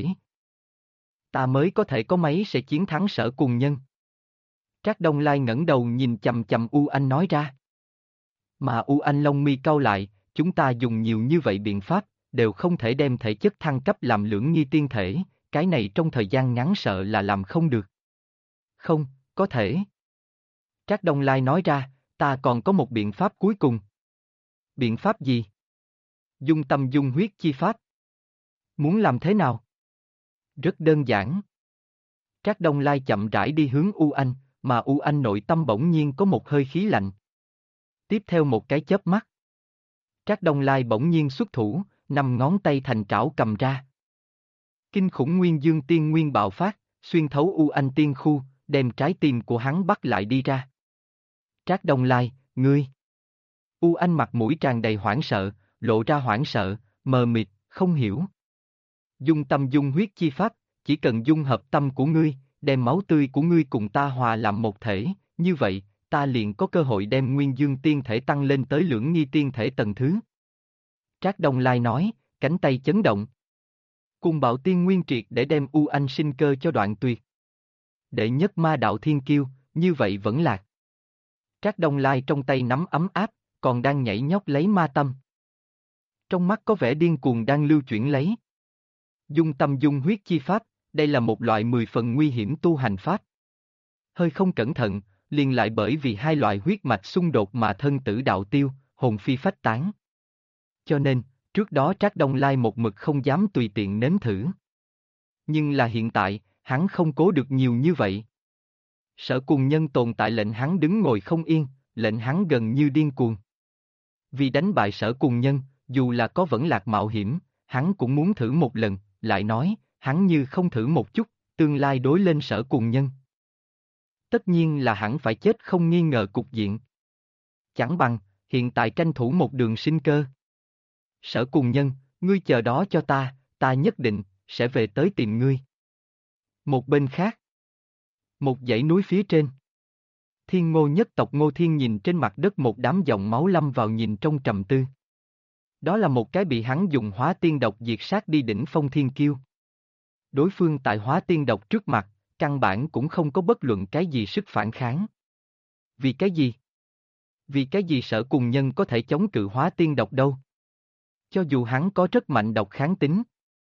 Ta mới có thể có máy sẽ chiến thắng Sở Cùng Nhân. Trác Đông Lai ngẩng đầu nhìn chằm chằm U Anh nói ra. Mà U Anh lông mi cau lại, chúng ta dùng nhiều như vậy biện pháp, đều không thể đem thể chất thăng cấp làm lưỡng nghi tiên thể, cái này trong thời gian ngắn sợ là làm không được. Không, có thể. Trác Đông Lai nói ra, ta còn có một biện pháp cuối cùng. Biện pháp gì? Dung tâm dung huyết chi pháp. Muốn làm thế nào? Rất đơn giản. Trác Đông Lai chậm rãi đi hướng U Anh, mà U Anh nội tâm bỗng nhiên có một hơi khí lạnh. Tiếp theo một cái chớp mắt. Trác Đông Lai bỗng nhiên xuất thủ, 5 ngón tay thành trảo cầm ra. Kinh khủng Nguyên Dương Tiên Nguyên bạo phát, xuyên thấu U Anh tiên khu, đem trái tim của hắn bắt lại đi ra. Trác Đông Lai, ngươi. U Anh mặt mũi tràn đầy hoảng sợ, lộ ra hoảng sợ, mờ mịt, không hiểu. Dung tâm dung huyết chi pháp, chỉ cần dung hợp tâm của ngươi, đem máu tươi của ngươi cùng ta hòa làm một thể, như vậy, ta liền có cơ hội đem Nguyên Dương tiên thể tăng lên tới lưỡng nghi tiên thể tầng thứ. Trác Đông Lai nói, cánh tay chấn động. Cùng bạo tiên nguyên triệt để đem U Anh sinh cơ cho đoạn tuyệt. Đệ nhất ma đạo thiên kiêu, như vậy vẫn lạc. Trác Đông Lai trong tay nắm ấm áp, còn đang nhảy nhót lấy ma tâm. Trong mắt có vẻ điên cuồng đang lưu chuyển lấy. Dung tâm dung huyết chi pháp, đây là một loại 10 phần nguy hiểm tu hành pháp. Hơi không cẩn thận, liền lại bởi vì hai loại huyết mạch xung đột mà thân tử đạo tiêu, hồn phi phách tán. Cho nên, trước đó Trác Đông Lai một mực không dám tùy tiện nếm thử. Nhưng là hiện tại, hắn không cố được nhiều như vậy. Sở Cùng Nhân tồn tại lệnh hắn đứng ngồi không yên, lệnh hắn gần như điên cuồng. Vì đánh bại Sở Cùng Nhân, dù là có vẫn lạc mạo hiểm, hắn cũng muốn thử một lần, lại nói, hắn như không thử một chút, tương lai đối lên Sở Cùng Nhân. Tất nhiên là hẳn phải chết không nghi ngờ cục diện. Chẳng bằng, hiện tại tranh thủ một đường sinh cơ. Sở Cùng Nhân, ngươi chờ đó cho ta nhất định, sẽ về tới tìm ngươi. Một bên khác. Một dãy núi phía trên. Thiên Ngô nhất tộc Ngô Thiên nhìn trên mặt đất một đám dòng máu lâm vào nhìn trong trầm tư. Đó là một cái bị hắn dùng hóa tiên độc diệt sát đi đỉnh phong thiên kiêu. Đối phương tại hóa tiên độc trước mặt, căn bản cũng không có bất luận cái gì sức phản kháng. Vì cái gì? Vì cái gì Sở Cùng Nhân có thể chống cự hóa tiên độc đâu? Cho dù hắn có rất mạnh độc kháng tính,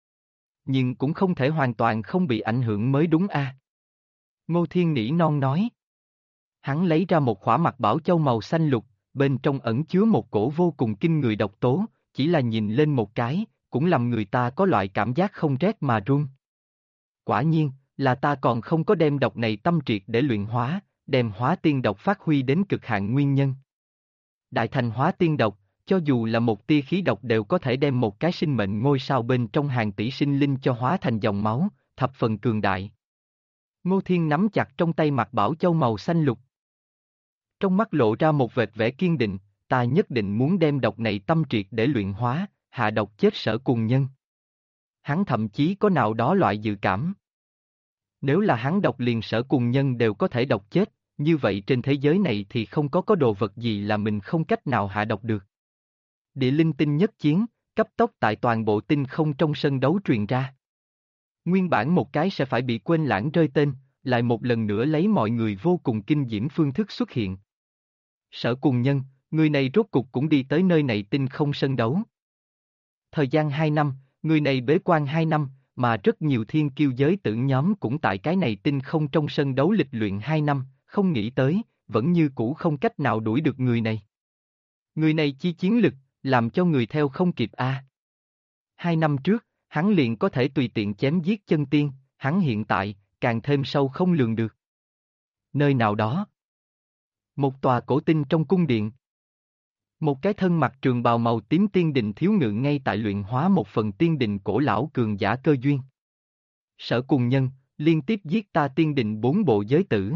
nhưng cũng không thể hoàn toàn không bị ảnh hưởng mới đúng a. Ngô Thiên nỉ non nói. Hắn lấy ra một khỏa mặt bảo châu màu xanh lục, bên trong ẩn chứa một cổ vô cùng kinh người độc tố, chỉ là nhìn lên một cái, cũng làm người ta có loại cảm giác không rét mà run. Quả nhiên, là ta còn không có đem độc này tâm triệt để luyện hóa, đem hóa tiên độc phát huy đến cực hạn nguyên nhân. Đại thành hóa tiên độc, cho dù là một tia khí độc đều có thể đem một cái sinh mệnh ngôi sao bên trong hàng tỷ sinh linh cho hóa thành dòng máu, thập phần cường đại. Ngô Thiên nắm chặt trong tay mặt bảo châu màu xanh lục. Trong mắt lộ ra một vệt vẻ kiên định, ta nhất định muốn đem độc này tâm triệt để luyện hóa, hạ độc chết Sở Cùng Nhân. Hắn thậm chí có nào đó loại dự cảm. Nếu là hắn độc liền Sở Cùng Nhân đều có thể độc chết, như vậy trên thế giới này thì không có đồ vật gì là mình không cách nào hạ độc được. Địa linh tinh nhất chiến, cấp tốc tại toàn bộ tinh không trong sân đấu truyền ra. Nguyên bản một cái sẽ phải bị quên lãng rơi tên, lại một lần nữa lấy mọi người vô cùng kinh diễm phương thức xuất hiện. Sở Cùng Nhân, người này rốt cục cũng đi tới nơi này tinh không sân đấu. Thời gian 2 năm, người này bế quan 2 năm, mà rất nhiều thiên kiêu giới tử nhóm cũng tại cái này tinh không trong sân đấu lịch luyện 2 năm, không nghĩ tới, vẫn như cũ không cách nào đuổi được người này. Người này chi chiến lực, làm cho người theo không kịp a. 2 năm trước, hắn liền có thể tùy tiện chém giết chân tiên, hắn hiện tại, càng thêm sâu không lường được. Nơi nào đó. Một tòa cổ tinh trong cung điện. Một cái thân mặc trường bào màu tím tiên đình thiếu ngự ngay tại luyện hóa một phần tiên đình cổ lão cường giả cơ duyên. Sở Cùng Nhân, liên tiếp giết ta tiên đình 4 bộ giới tử.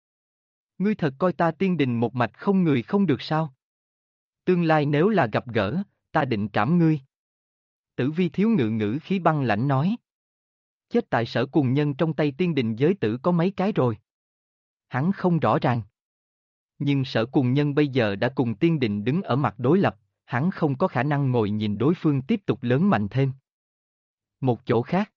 Ngươi thật coi ta tiên đình một mạch không người không được sao? Tương lai nếu là gặp gỡ, ta định trảm ngươi. Tử Vi thiếu ngự ngữ khí băng lãnh nói. Chết tại Sở Cùng Nhân trong tay tiên đình giới tử có mấy cái rồi? Hắn không rõ ràng. Nhưng Sở Cùng Nhân bây giờ đã cùng tiên đình đứng ở mặt đối lập, hắn không có khả năng ngồi nhìn đối phương tiếp tục lớn mạnh thêm. Một chỗ khác.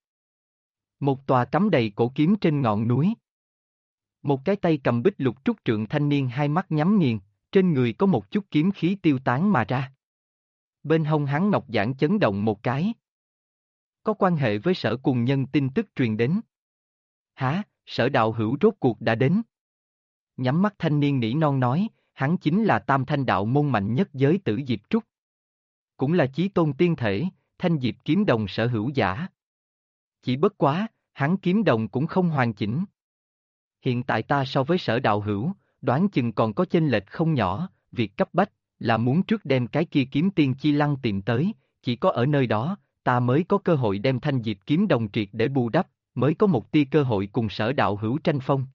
Một tòa cắm đầy cổ kiếm trên ngọn núi. Một cái tay cầm bích lục trúc trượng thanh niên hai mắt nhắm nghiền, trên người có một chút kiếm khí tiêu tán mà ra. Bên hông hắn ngọc giản chấn động một cái. Có quan hệ với Sở Cùng Nhân tin tức truyền đến. Hả, Sở đạo hữu rốt cuộc đã đến. Nhắm mắt thanh niên nỉ non nói, hắn chính là Tam Thanh đạo môn mạnh nhất giới tử Diệp Trúc. Cũng là chí tôn tiên thể, Thanh Diệp kiếm đồng sở hữu giả. Chỉ bất quá, hắn kiếm đồng cũng không hoàn chỉnh. Hiện tại ta so với Sở đạo hữu, đoán chừng còn có chênh lệch không nhỏ, việc cấp bách là muốn trước đem cái kia kiếm tiên chi lăng tìm tới, chỉ có ở nơi đó, ta mới có cơ hội đem Thanh Diệp kiếm đồng triệt để bù đắp, mới có một tia cơ hội cùng Sở đạo hữu tranh phong.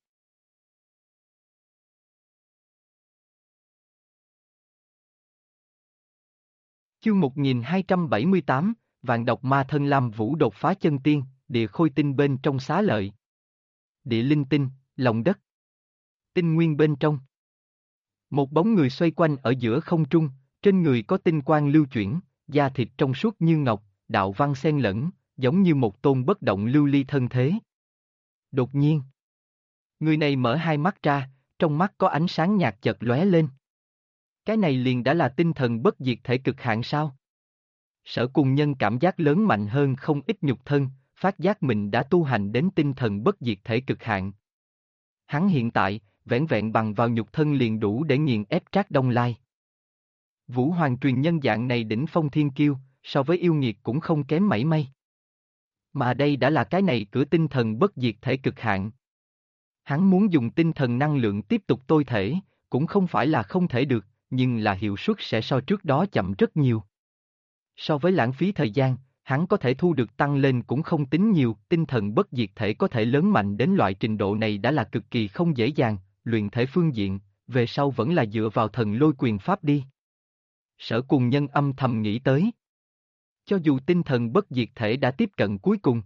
Chương 1278, Vạn độc ma thân Lam Vũ đột phá chân tiên, địa khôi tinh bên trong xá lợi. Địa linh tinh, lòng đất. Tinh nguyên bên trong. Một bóng người xoay quanh ở giữa không trung, trên người có tinh quang lưu chuyển, da thịt trong suốt như ngọc, đạo văn xen lẫn, giống như một tôn bất động lưu ly thân thế. Đột nhiên, người này mở hai mắt ra, trong mắt có ánh sáng nhạt chợt lóe lên. Cái này liền đã là tinh thần bất diệt thể cực hạn sao? Sở Cùng Nhân cảm giác lớn mạnh hơn không ít nhục thân, phát giác mình đã tu hành đến tinh thần bất diệt thể cực hạn. Hắn hiện tại, vẻn vẹn bằng vào nhục thân liền đủ để nghiền ép Trác Đông Lai. Vũ Hoàng truyền nhân dạng này đỉnh phong thiên kiêu, so với yêu nghiệt cũng không kém mảy may. Mà đây đã là cái này cửa tinh thần bất diệt thể cực hạn. Hắn muốn dùng tinh thần năng lượng tiếp tục tôi thể, cũng không phải là không thể được, nhưng là hiệu suất sẽ so trước đó chậm rất nhiều. So với lãng phí thời gian, hắn có thể thu được tăng lên cũng không tính nhiều, tinh thần bất diệt thể có thể lớn mạnh đến loại trình độ này đã là cực kỳ không dễ dàng, luyện thể phương diện, về sau vẫn là dựa vào thần lôi quyền pháp đi. Sở Cùng Nhân âm thầm nghĩ tới. Cho dù tinh thần bất diệt thể đã tiếp cận cuối cùng,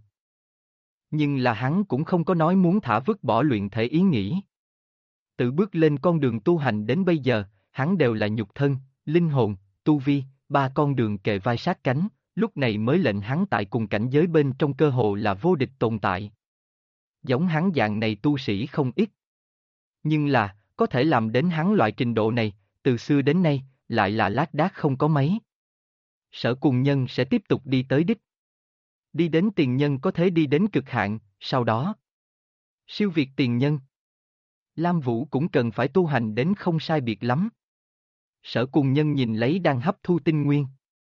nhưng là hắn cũng không có nói muốn thả vứt bỏ luyện thể ý nghĩ. Tự bước lên con đường tu hành đến bây giờ, hắn đều là nhục thân, linh hồn, tu vi, ba con đường kề vai sát cánh, lúc này mới lệnh hắn tại cùng cảnh giới bên trong cơ hồ là vô địch tồn tại. Giống hắn dạng này tu sĩ không ít. Nhưng là, có thể làm đến hắn loại trình độ này, từ xưa đến nay, lại là lác đác không có mấy. Sở Cùng Nhân sẽ tiếp tục đi tới đích. Đi đến tiền nhân có thể đi đến cực hạn, sau đó siêu việt tiền nhân. Lam Vũ cũng cần phải tu hành đến không sai biệt lắm. Sở Cùng Nhân nhìn lấy đang hấp thu tinh nguyên.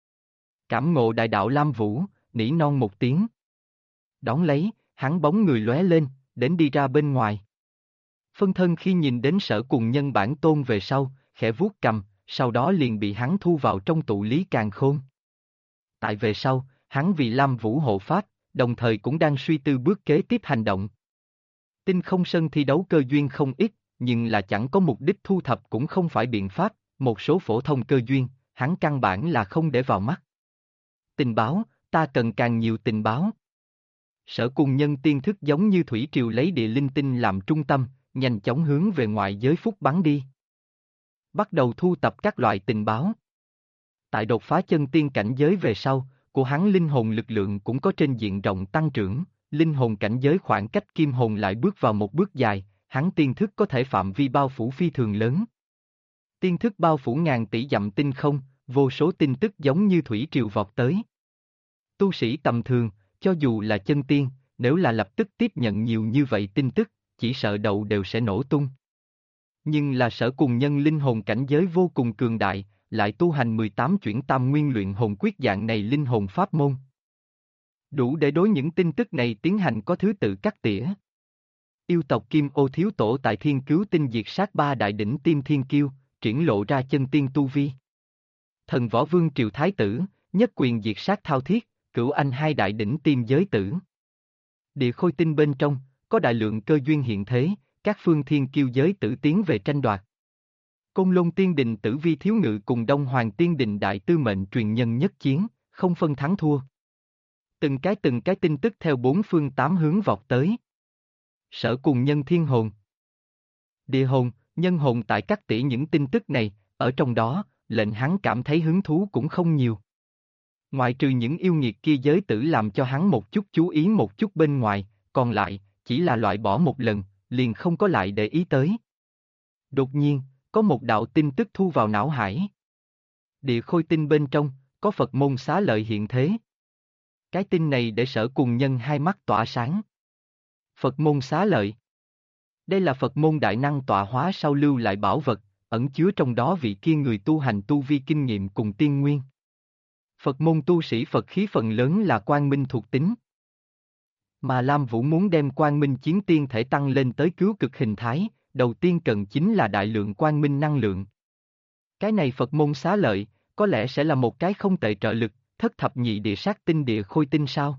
Cảm ngộ đại đạo Lam Vũ, nỉ non một tiếng. Đón lấy, hắn bóng người lóe lên, đến đi ra bên ngoài. Phân thân khi nhìn đến Sở Cùng Nhân bản tôn về sau, khẽ vuốt cầm, sau đó liền bị hắn thu vào trong tụ lý càn khôn. Tại về sau, hắn vì Lam Vũ hộ pháp, đồng thời cũng đang suy tư bước kế tiếp hành động. Tinh không sân thi đấu cơ duyên không ít, nhưng là chẳng có mục đích thu thập cũng không phải biện pháp, một số phổ thông cơ duyên, hắn căn bản là không để vào mắt. Tình báo, ta cần càng nhiều tình báo. Sở Cùng Nhân tiên thức giống như thủy triều lấy địa linh tinh làm trung tâm, nhanh chóng hướng về ngoại giới phúc bắn đi. Bắt đầu thu tập các loại tình báo. Tại đột phá chân tiên cảnh giới về sau, của hắn linh hồn lực lượng cũng có trên diện rộng tăng trưởng, linh hồn cảnh giới khoảng cách kim hồn lại bước vào một bước dài, hắn tiên thức có thể phạm vi bao phủ phi thường lớn. Tiên thức bao phủ ngàn tỷ dặm tinh không, vô số tin tức giống như thủy triều vọt tới. Tu sĩ tầm thường, cho dù là chân tiên, nếu là lập tức tiếp nhận nhiều như vậy tin tức, chỉ sợ đầu đều sẽ nổ tung. Nhưng là Sở Cùng Nhân linh hồn cảnh giới vô cùng cường đại, lại tu hành 18 chuyển tam nguyên luyện hồn quyết dạng này linh hồn pháp môn. Đủ để đối những tin tức này tiến hành có thứ tự cắt tỉa. Yêu tộc Kim Ô thiếu tổ tại Thiên Cứu Tinh diệt sát ba đại đỉnh Tim Thiên Kiêu, triển lộ ra chân tiên tu vi. Thần Võ Vương Triều Thái Tử, nhất quyền diệt sát Thao Thiết, Cửu Anh hai đại đỉnh Tim giới tử. Địa Khôi Tinh bên trong, có đại lượng cơ duyên hiện thế, các phương thiên kiêu giới tử tiến về tranh đoạt. Côn Lôn Tiên Đình Tử Vi Thiếu Ngự cùng Đông Hoàng Tiên Đình Đại Tư Mệnh truyền nhân nhất chiến, không phân thắng thua. Từng cái tin tức theo bốn phương tám hướng vọt tới. Sở Cùng Nhân thiên hồn, địa hồn, nhân hồn tại các tỉ những tin tức này, ở trong đó, lệnh hắn cảm thấy hứng thú cũng không nhiều. Ngoại trừ những yêu nghiệt kia giới tử làm cho hắn một chút chú ý một chút bên ngoài, còn lại, chỉ là loại bỏ một lần, liền không có lại để ý tới. Đột nhiên, có một đạo tin tức thu vào não hải. Địa Khôi Tinh bên trong, có Phật môn xá lợi hiện thế. Cái tin này để Sở Cùng Nhân hai mắt tỏa sáng. Phật môn xá lợi. Đây là Phật môn đại năng tọa hóa sau lưu lại bảo vật, ẩn chứa trong đó vị kia người tu hành tu vi kinh nghiệm cùng tiên nguyên. Phật môn tu sĩ Phật khí phần lớn là quang minh thuộc tính. Mà Lam Vũ muốn đem quang minh chiến tiên thể tăng lên tới cứu cực hình thái, đầu tiên cần chính là đại lượng quang minh năng lượng. Cái này Phật môn xá lợi, có lẽ sẽ là một cái không tệ trợ lực, thất thập nhị địa sát tinh địa khôi tinh sao?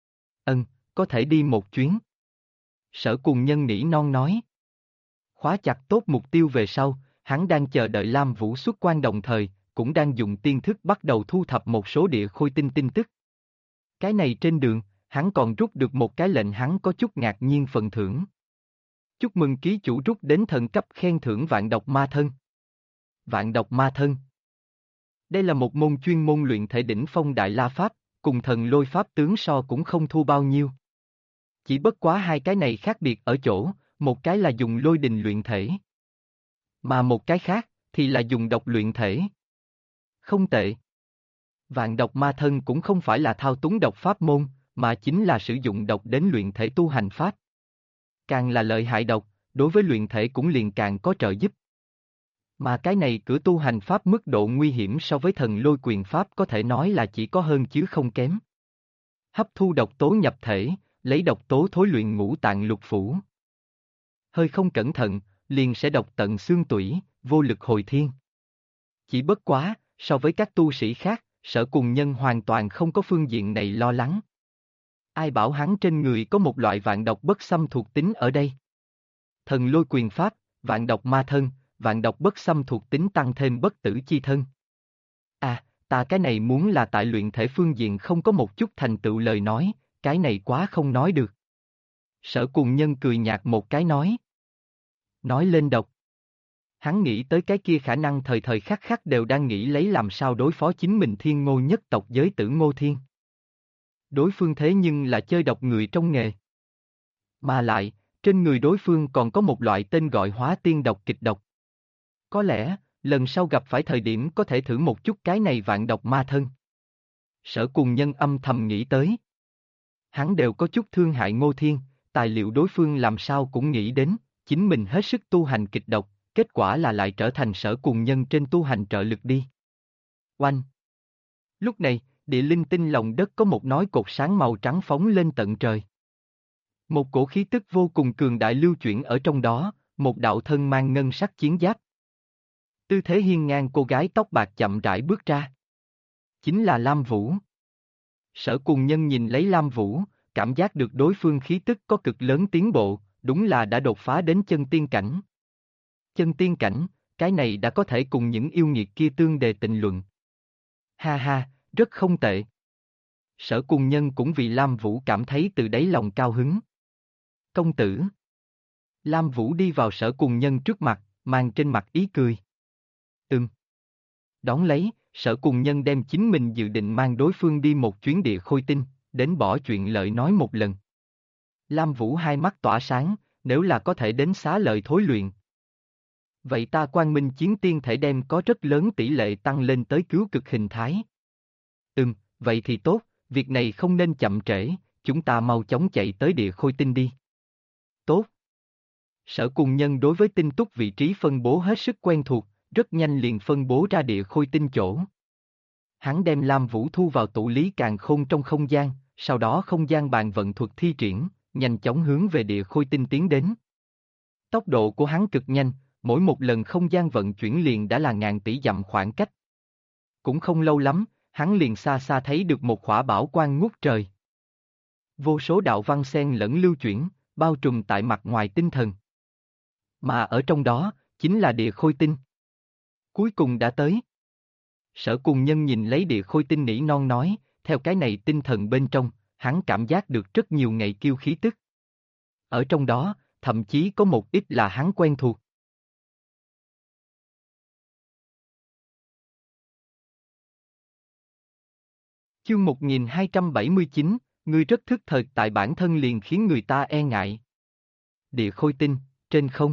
Có thể đi một chuyến. Sở Cùng Nhân nỉ non nói. Khóa chặt tốt mục tiêu về sau, hắn đang chờ đợi Lam Vũ xuất quan đồng thời, cũng đang dùng tiên thức bắt đầu thu thập một số địa khôi tinh tin tức. Cái này trên đường, hắn còn rút được một cái lệnh hắn có chút ngạc nhiên phần thưởng. Chúc mừng ký chủ rút đến thần cấp khen thưởng vạn độc ma thân. Vạn độc ma thân. Đây là một môn chuyên môn luyện thể đỉnh phong đại la pháp, cùng thần lôi pháp tướng so cũng không thua bao nhiêu. Chỉ bất quá hai cái này khác biệt ở chỗ, một cái là dùng lôi đình luyện thể. Mà một cái khác, thì là dùng độc luyện thể. Không tệ. Vạn độc ma thân cũng không phải là thao túng độc pháp môn, mà chính là sử dụng độc đến luyện thể tu hành pháp. Càng là lợi hại độc, đối với luyện thể cũng liền càng có trợ giúp. Mà cái này cửa tu hành pháp mức độ nguy hiểm so với thần lôi quyền pháp có thể nói là chỉ có hơn chứ không kém. Hấp thu độc tố nhập thể, lấy độc tố thối luyện ngũ tạng lục phủ. Hơi không cẩn thận, liền sẽ độc tận xương tủy, vô lực hồi thiên. Chỉ bất quá, so với các tu sĩ khác, Sở Cùng Nhân hoàn toàn không có phương diện này lo lắng. Ai bảo hắn trên người có một loại vạn độc bất xâm thuộc tính ở đây? Thần lôi quyền pháp, vạn độc ma thân, vạn độc bất xâm thuộc tính tăng thêm bất tử chi thân. À, ta cái này muốn là tại luyện thể phương diện không có một chút thành tựu lời nói, cái này quá không nói được. Sở Cùng Nhân cười nhạt một cái nói. Nói lên độc. Hắn nghĩ tới cái kia khả năng thời thời khắc khắc đều đang nghĩ lấy làm sao đối phó chính mình Thiên Ngô nhất tộc giới tử Ngô Thiên. Đối phương thế nhưng là chơi độc người trong nghề. Mà lại, trên người đối phương còn có một loại tên gọi hóa tiên độc kịch độc. Có lẽ, lần sau gặp phải thời điểm có thể thử một chút cái này vạn độc ma thân. Sở Cùng Nhân âm thầm nghĩ tới. Hắn đều có chút thương hại Ngô Thiên, tài liệu đối phương làm sao cũng nghĩ đến, chính mình hết sức tu hành kịch độc, kết quả là lại trở thành Sở Cùng Nhân trên tu hành trợ lực đi. Oanh! Lúc này, địa linh tinh lòng đất có một nói cột sáng màu trắng phóng lên tận trời. Một cổ khí tức vô cùng cường đại lưu chuyển ở trong đó, một đạo thân mang ngân sắc chiến giáp. Tư thế hiên ngang cô gái tóc bạc chậm rãi bước ra. Chính là Lam Vũ. Sở Cùng Nhân nhìn lấy Lam Vũ, cảm giác được đối phương khí tức có cực lớn tiến bộ, đúng là đã đột phá đến chân tiên cảnh. Chân tiên cảnh, cái này đã có thể cùng những yêu nghiệt kia tương đề tình luận. Ha ha, rất không tệ. Sở Cùng Nhân cũng vì Lam Vũ cảm thấy từ đáy lòng cao hứng. Công tử. Lam Vũ đi vào Sở Cùng Nhân trước mặt, mang trên mặt ý cười. Đón lấy, Sở Cùng Nhân đem chính mình dự định mang đối phương đi một chuyến địa khôi tinh, đến bỏ chuyện lợi nói một lần. Lam Vũ hai mắt tỏa sáng, nếu là có thể đến xá lợi thối luyện. Vậy ta Quang Minh chiến tiên thể đem có rất lớn tỷ lệ tăng lên tới cứu cực hình thái. Vậy thì tốt, việc này không nên chậm trễ, chúng ta mau chóng chạy tới địa khôi tinh đi. Tốt. Sở Cùng Nhân đối với tinh túc vị trí phân bố hết sức quen thuộc, rất nhanh liền phân bố ra địa khôi tinh chỗ. Hắn đem Lam Vũ thu vào tụ lý càn khôn trong không gian, sau đó không gian bàn vận thuật thi triển, nhanh chóng hướng về địa khôi tinh tiến đến. Tốc độ của hắn cực nhanh, mỗi một lần không gian vận chuyển liền đã là ngàn tỷ dặm khoảng cách. Cũng không lâu lắm, hắn liền xa xa thấy được một khỏa bảo quang ngút trời. Vô số đạo văn xen lẫn lưu chuyển, bao trùm tại mặt ngoài tinh thần. Mà ở trong đó, chính là địa khôi tinh. Cuối cùng đã tới. Sở Cùng Nhân nhìn lấy địa khôi tinh nỉ non nói, theo cái này tinh thần bên trong, hắn cảm giác được rất nhiều ngày kiêu khí tức. Ở trong đó, thậm chí có một ít là hắn quen thuộc. Chương 1279, ngươi rất thức thời tại bản thân liền khiến người ta e ngại. Địa khôi tinh, trên không.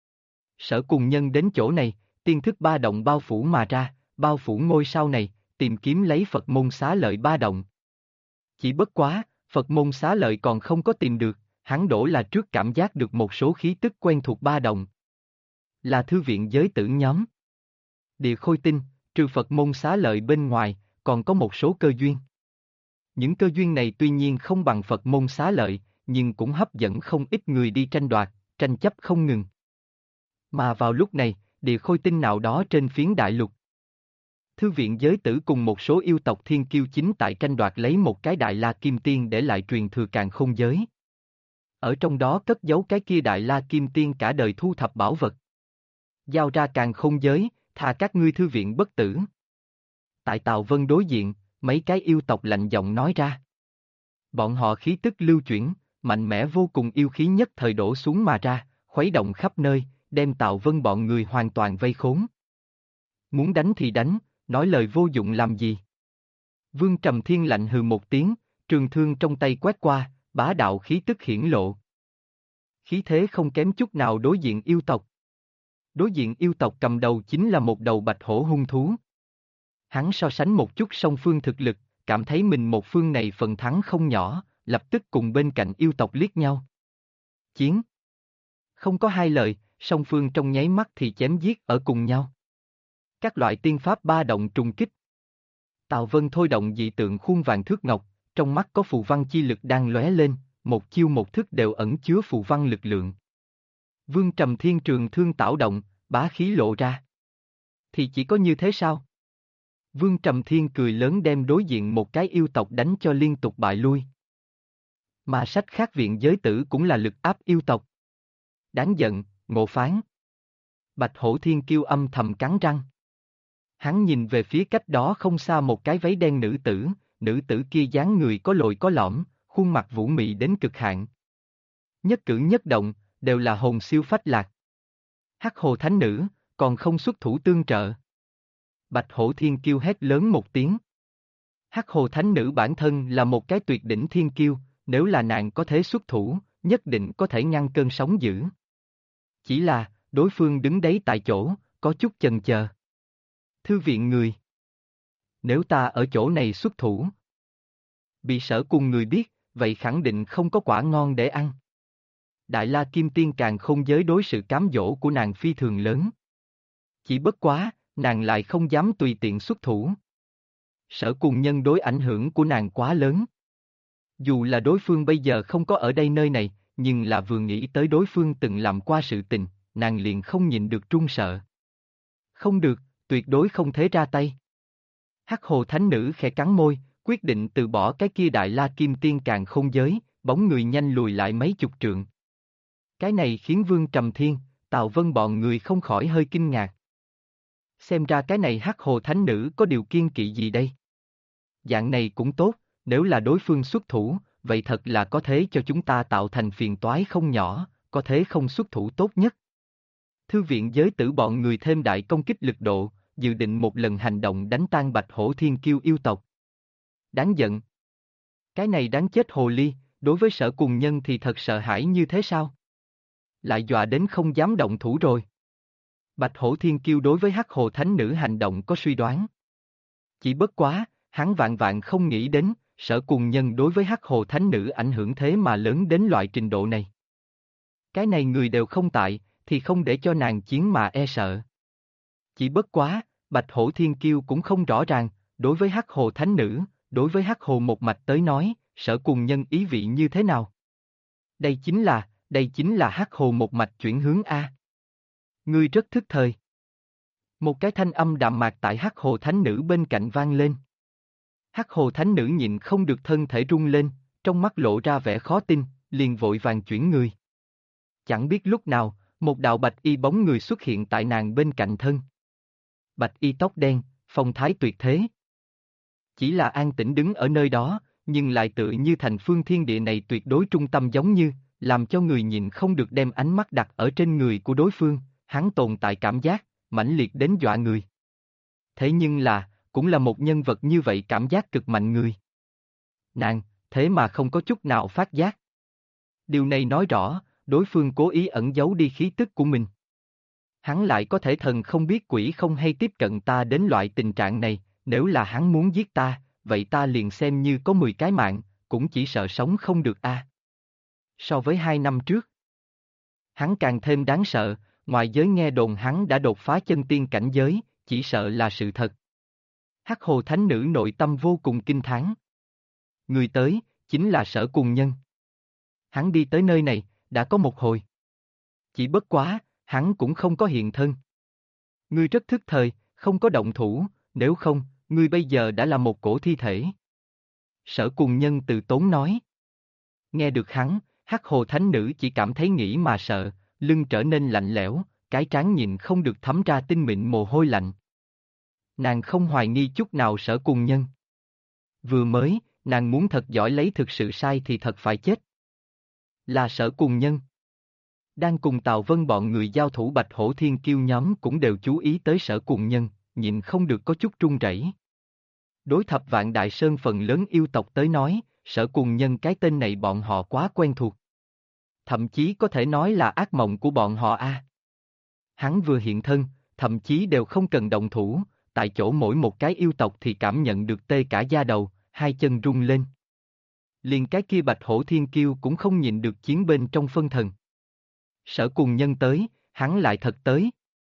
Sở Cùng Nhân đến chỗ này, tiên thức ba động bao phủ mà ra, bao phủ ngôi sao này, tìm kiếm lấy Phật môn xá lợi ba động. Chỉ bất quá, Phật môn xá lợi còn không có tìm được, hắn đổ là trước cảm giác được một số khí tức quen thuộc ba động. Là thư viện giới tử nhóm. Địa khôi tinh, trừ Phật môn xá lợi bên ngoài, còn có một số cơ duyên. Những cơ duyên này tuy nhiên không bằng Phật môn xá lợi, nhưng cũng hấp dẫn không ít người đi tranh đoạt, tranh chấp không ngừng. Mà vào lúc này, địa khôi tinh nào đó trên phiến đại lục. Thư viện giới tử cùng một số yêu tộc thiên kiêu chính tại tranh đoạt lấy một cái đại la kim tiên để lại truyền thừa càn khôn giới. Ở trong đó cất giấu cái kia đại la kim tiên cả đời thu thập bảo vật. Giao ra càn khôn giới, thà các ngươi thư viện bất tử. Tại Tào Vân đối diện, mấy cái yêu tộc lạnh giọng nói ra. Bọn họ khí tức lưu chuyển, mạnh mẽ vô cùng yêu khí nhất thời đổ xuống mà ra, khuấy động khắp nơi, đem Tào Vân bọn người hoàn toàn vây khốn. Muốn đánh thì đánh, nói lời vô dụng làm gì? Vương Trầm Thiên lạnh hừ một tiếng, trường thương trong tay quét qua, bá đạo khí tức hiển lộ. Khí thế không kém chút nào đối diện yêu tộc. Đối diện yêu tộc cầm đầu chính là một đầu bạch hổ hung thú. Hắn so sánh một chút song phương thực lực, cảm thấy mình một phương này phần thắng không nhỏ, lập tức cùng bên cạnh yêu tộc liếc nhau. Chiến. Không có hai lời, song phương trong nháy mắt thì chém giết ở cùng nhau. Các loại tiên pháp ba động trùng kích. Tào Vân thôi động dị tượng khuôn vàng thước ngọc, trong mắt có phù văn chi lực đang lóe lên, một chiêu một thức đều ẩn chứa phù văn lực lượng. Vương Trầm Thiên trường thương tảo động, bá khí lộ ra. Thì chỉ có như thế sao? Vương Trầm Thiên cười lớn đem đối diện một cái yêu tộc đánh cho liên tục bại lui. Mà sách khác viện giới tử cũng là lực áp yêu tộc. Đáng giận, Ngộ Phán. Bạch Hổ Thiên Kiêu âm thầm cắn răng. Hắn nhìn về phía cách đó không xa một cái váy đen nữ tử kia dáng người có lồi có lõm, khuôn mặt vũ mị đến cực hạn. Nhất cử nhất động, đều là hồn siêu phách lạc. Hắc Hồ Thánh Nữ, còn không xuất thủ tương trợ. Bạch Hổ Thiên Kiêu hét lớn một tiếng. Hắc Hồ Thánh Nữ bản thân là một cái tuyệt đỉnh thiên kiêu, nếu là nàng có thể xuất thủ, nhất định có thể ngăn cơn sóng dữ. Chỉ là, đối phương đứng đấy tại chỗ, có chút chần chờ. Thư viện người. Nếu ta ở chỗ này xuất thủ, bị Sở Cùng người biết, vậy khẳng định không có quả ngon để ăn. Đại La Kim Tiên Càn Khôn Giới đối sự cám dỗ của nàng phi thường lớn. Chỉ bất quá, nàng lại không dám tùy tiện xuất thủ. Sở Cùng nhân đối ảnh hưởng của nàng quá lớn. Dù là đối phương bây giờ không có ở đây nơi này, nhưng là vừa nghĩ tới đối phương từng làm qua sự tình, nàng liền không nhịn được run sợ. Không được, tuyệt đối không thể ra tay. Hắc Hồ Thánh Nữ khẽ cắn môi, quyết định từ bỏ cái kia Đại La Kim Tiên Càn Khôn Giới, bóng người nhanh lùi lại mấy chục trượng. Cái này khiến Vương Trầm Thiên, Tào Vân bọn người không khỏi hơi kinh ngạc. Xem ra cái này Hắc Hồ Thánh Nữ có điều kiêng kỵ gì đây? Dạng này cũng tốt, nếu là đối phương xuất thủ, vậy thật là có thế cho chúng ta tạo thành phiền toái không nhỏ, có thế không xuất thủ tốt nhất. Thư viện giới tử bọn người thêm đại công kích lực độ, dự định một lần hành động đánh tan Bạch Hổ Thiên Kiêu yêu tộc. Đáng giận. Cái này đáng chết hồ ly, đối với Sở Cùng nhân thì thật sợ hãi như thế sao? Lại dọa đến không dám động thủ rồi. Bạch Hổ Thiên Kiêu đối với Hắc Hồ Thánh Nữ hành động có suy đoán. Chỉ bất quá, hắn vạn vạn không nghĩ đến, Sở Cùng nhân đối với Hắc Hồ Thánh Nữ ảnh hưởng thế mà lớn đến loại trình độ này. Cái này người đều không tại, thì không để cho nàng chiến mà e sợ. Chỉ bất quá, Bạch Hổ Thiên Kiêu cũng không rõ ràng, đối với Hắc Hồ Thánh Nữ, đối với Hắc Hồ một mạch tới nói, Sở Cùng nhân ý vị như thế nào? Đây chính là Hắc Hồ một mạch chuyển hướng A. Ngươi rất thức thời. Một cái thanh âm đạm mạc tại Hắc Hồ Thánh Nữ bên cạnh vang lên. Hắc Hồ Thánh Nữ nhịn không được thân thể rung lên, trong mắt lộ ra vẻ khó tin, liền vội vàng chuyển người. Chẳng biết lúc nào, một đạo bạch y bóng người xuất hiện tại nàng bên cạnh thân. Bạch y tóc đen, phong thái tuyệt thế. Chỉ là an tĩnh đứng ở nơi đó, nhưng lại tựa như thành phương thiên địa này tuyệt đối trung tâm giống như, làm cho người nhìn không được đem ánh mắt đặt ở trên người của đối phương, hắn tồn tại cảm giác, mãnh liệt đến dọa người. Thế nhưng là, cũng là một nhân vật như vậy cảm giác cực mạnh người. Nàng, thế mà không có chút nào phát giác. Điều này nói rõ, đối phương cố ý ẩn giấu đi khí tức của mình. Hắn lại có thể thần không biết quỷ không hay tiếp cận ta đến loại tình trạng này, nếu là hắn muốn giết ta, vậy ta liền xem như có 10 cái mạng, cũng chỉ sợ sống không được a. So với 2 năm trước, hắn càng thêm đáng sợ, ngoài giới nghe đồn hắn đã đột phá chân tiên cảnh giới, chỉ sợ là sự thật. Hắc Hồ Thánh Nữ nội tâm vô cùng kinh thán. Người tới, chính là Sở Cùng nhân. Hắn đi tới nơi này, đã có một hồi. Chỉ bất quá, hắn cũng không có hiện thân. Ngươi rất thức thời, không có động thủ, nếu không, ngươi bây giờ đã là một cổ thi thể. Sở Cùng nhân từ tốn nói. Nghe được hắn, Hắc Hồ Thánh Nữ chỉ cảm thấy nghĩ mà sợ, lưng trở nên lạnh lẽo, cái trán nhìn không được thấm ra tinh mịn mồ hôi lạnh. Nàng không hoài nghi chút nào Sở Cùng nhân. Vừa mới, nàng muốn thật giỏi lấy thực sự sai thì thật phải chết. Là Sở Cùng nhân. Đang cùng Tào Vân bọn người giao thủ Bạch Hổ Thiên Kiêu nhóm cũng đều chú ý tới Sở Cùng nhân, nhịn không được có chút run rẩy. Đối Thập Vạn Đại Sơn phần lớn yêu tộc tới nói, Sở Cùng nhân cái tên này bọn họ quá quen thuộc. Thậm chí có thể nói là ác mộng của bọn họ a. Hắn vừa hiện thân, thậm chí đều không cần động thủ, tại chỗ mỗi một cái yêu tộc thì cảm nhận được tê cả da đầu, hai chân rung lên. Liền cái kia Bạch Hổ Thiên Kiêu cũng không nhịn được chiến bên trong phân thần. Sở Cùng nhân tới, hắn lại thật tới.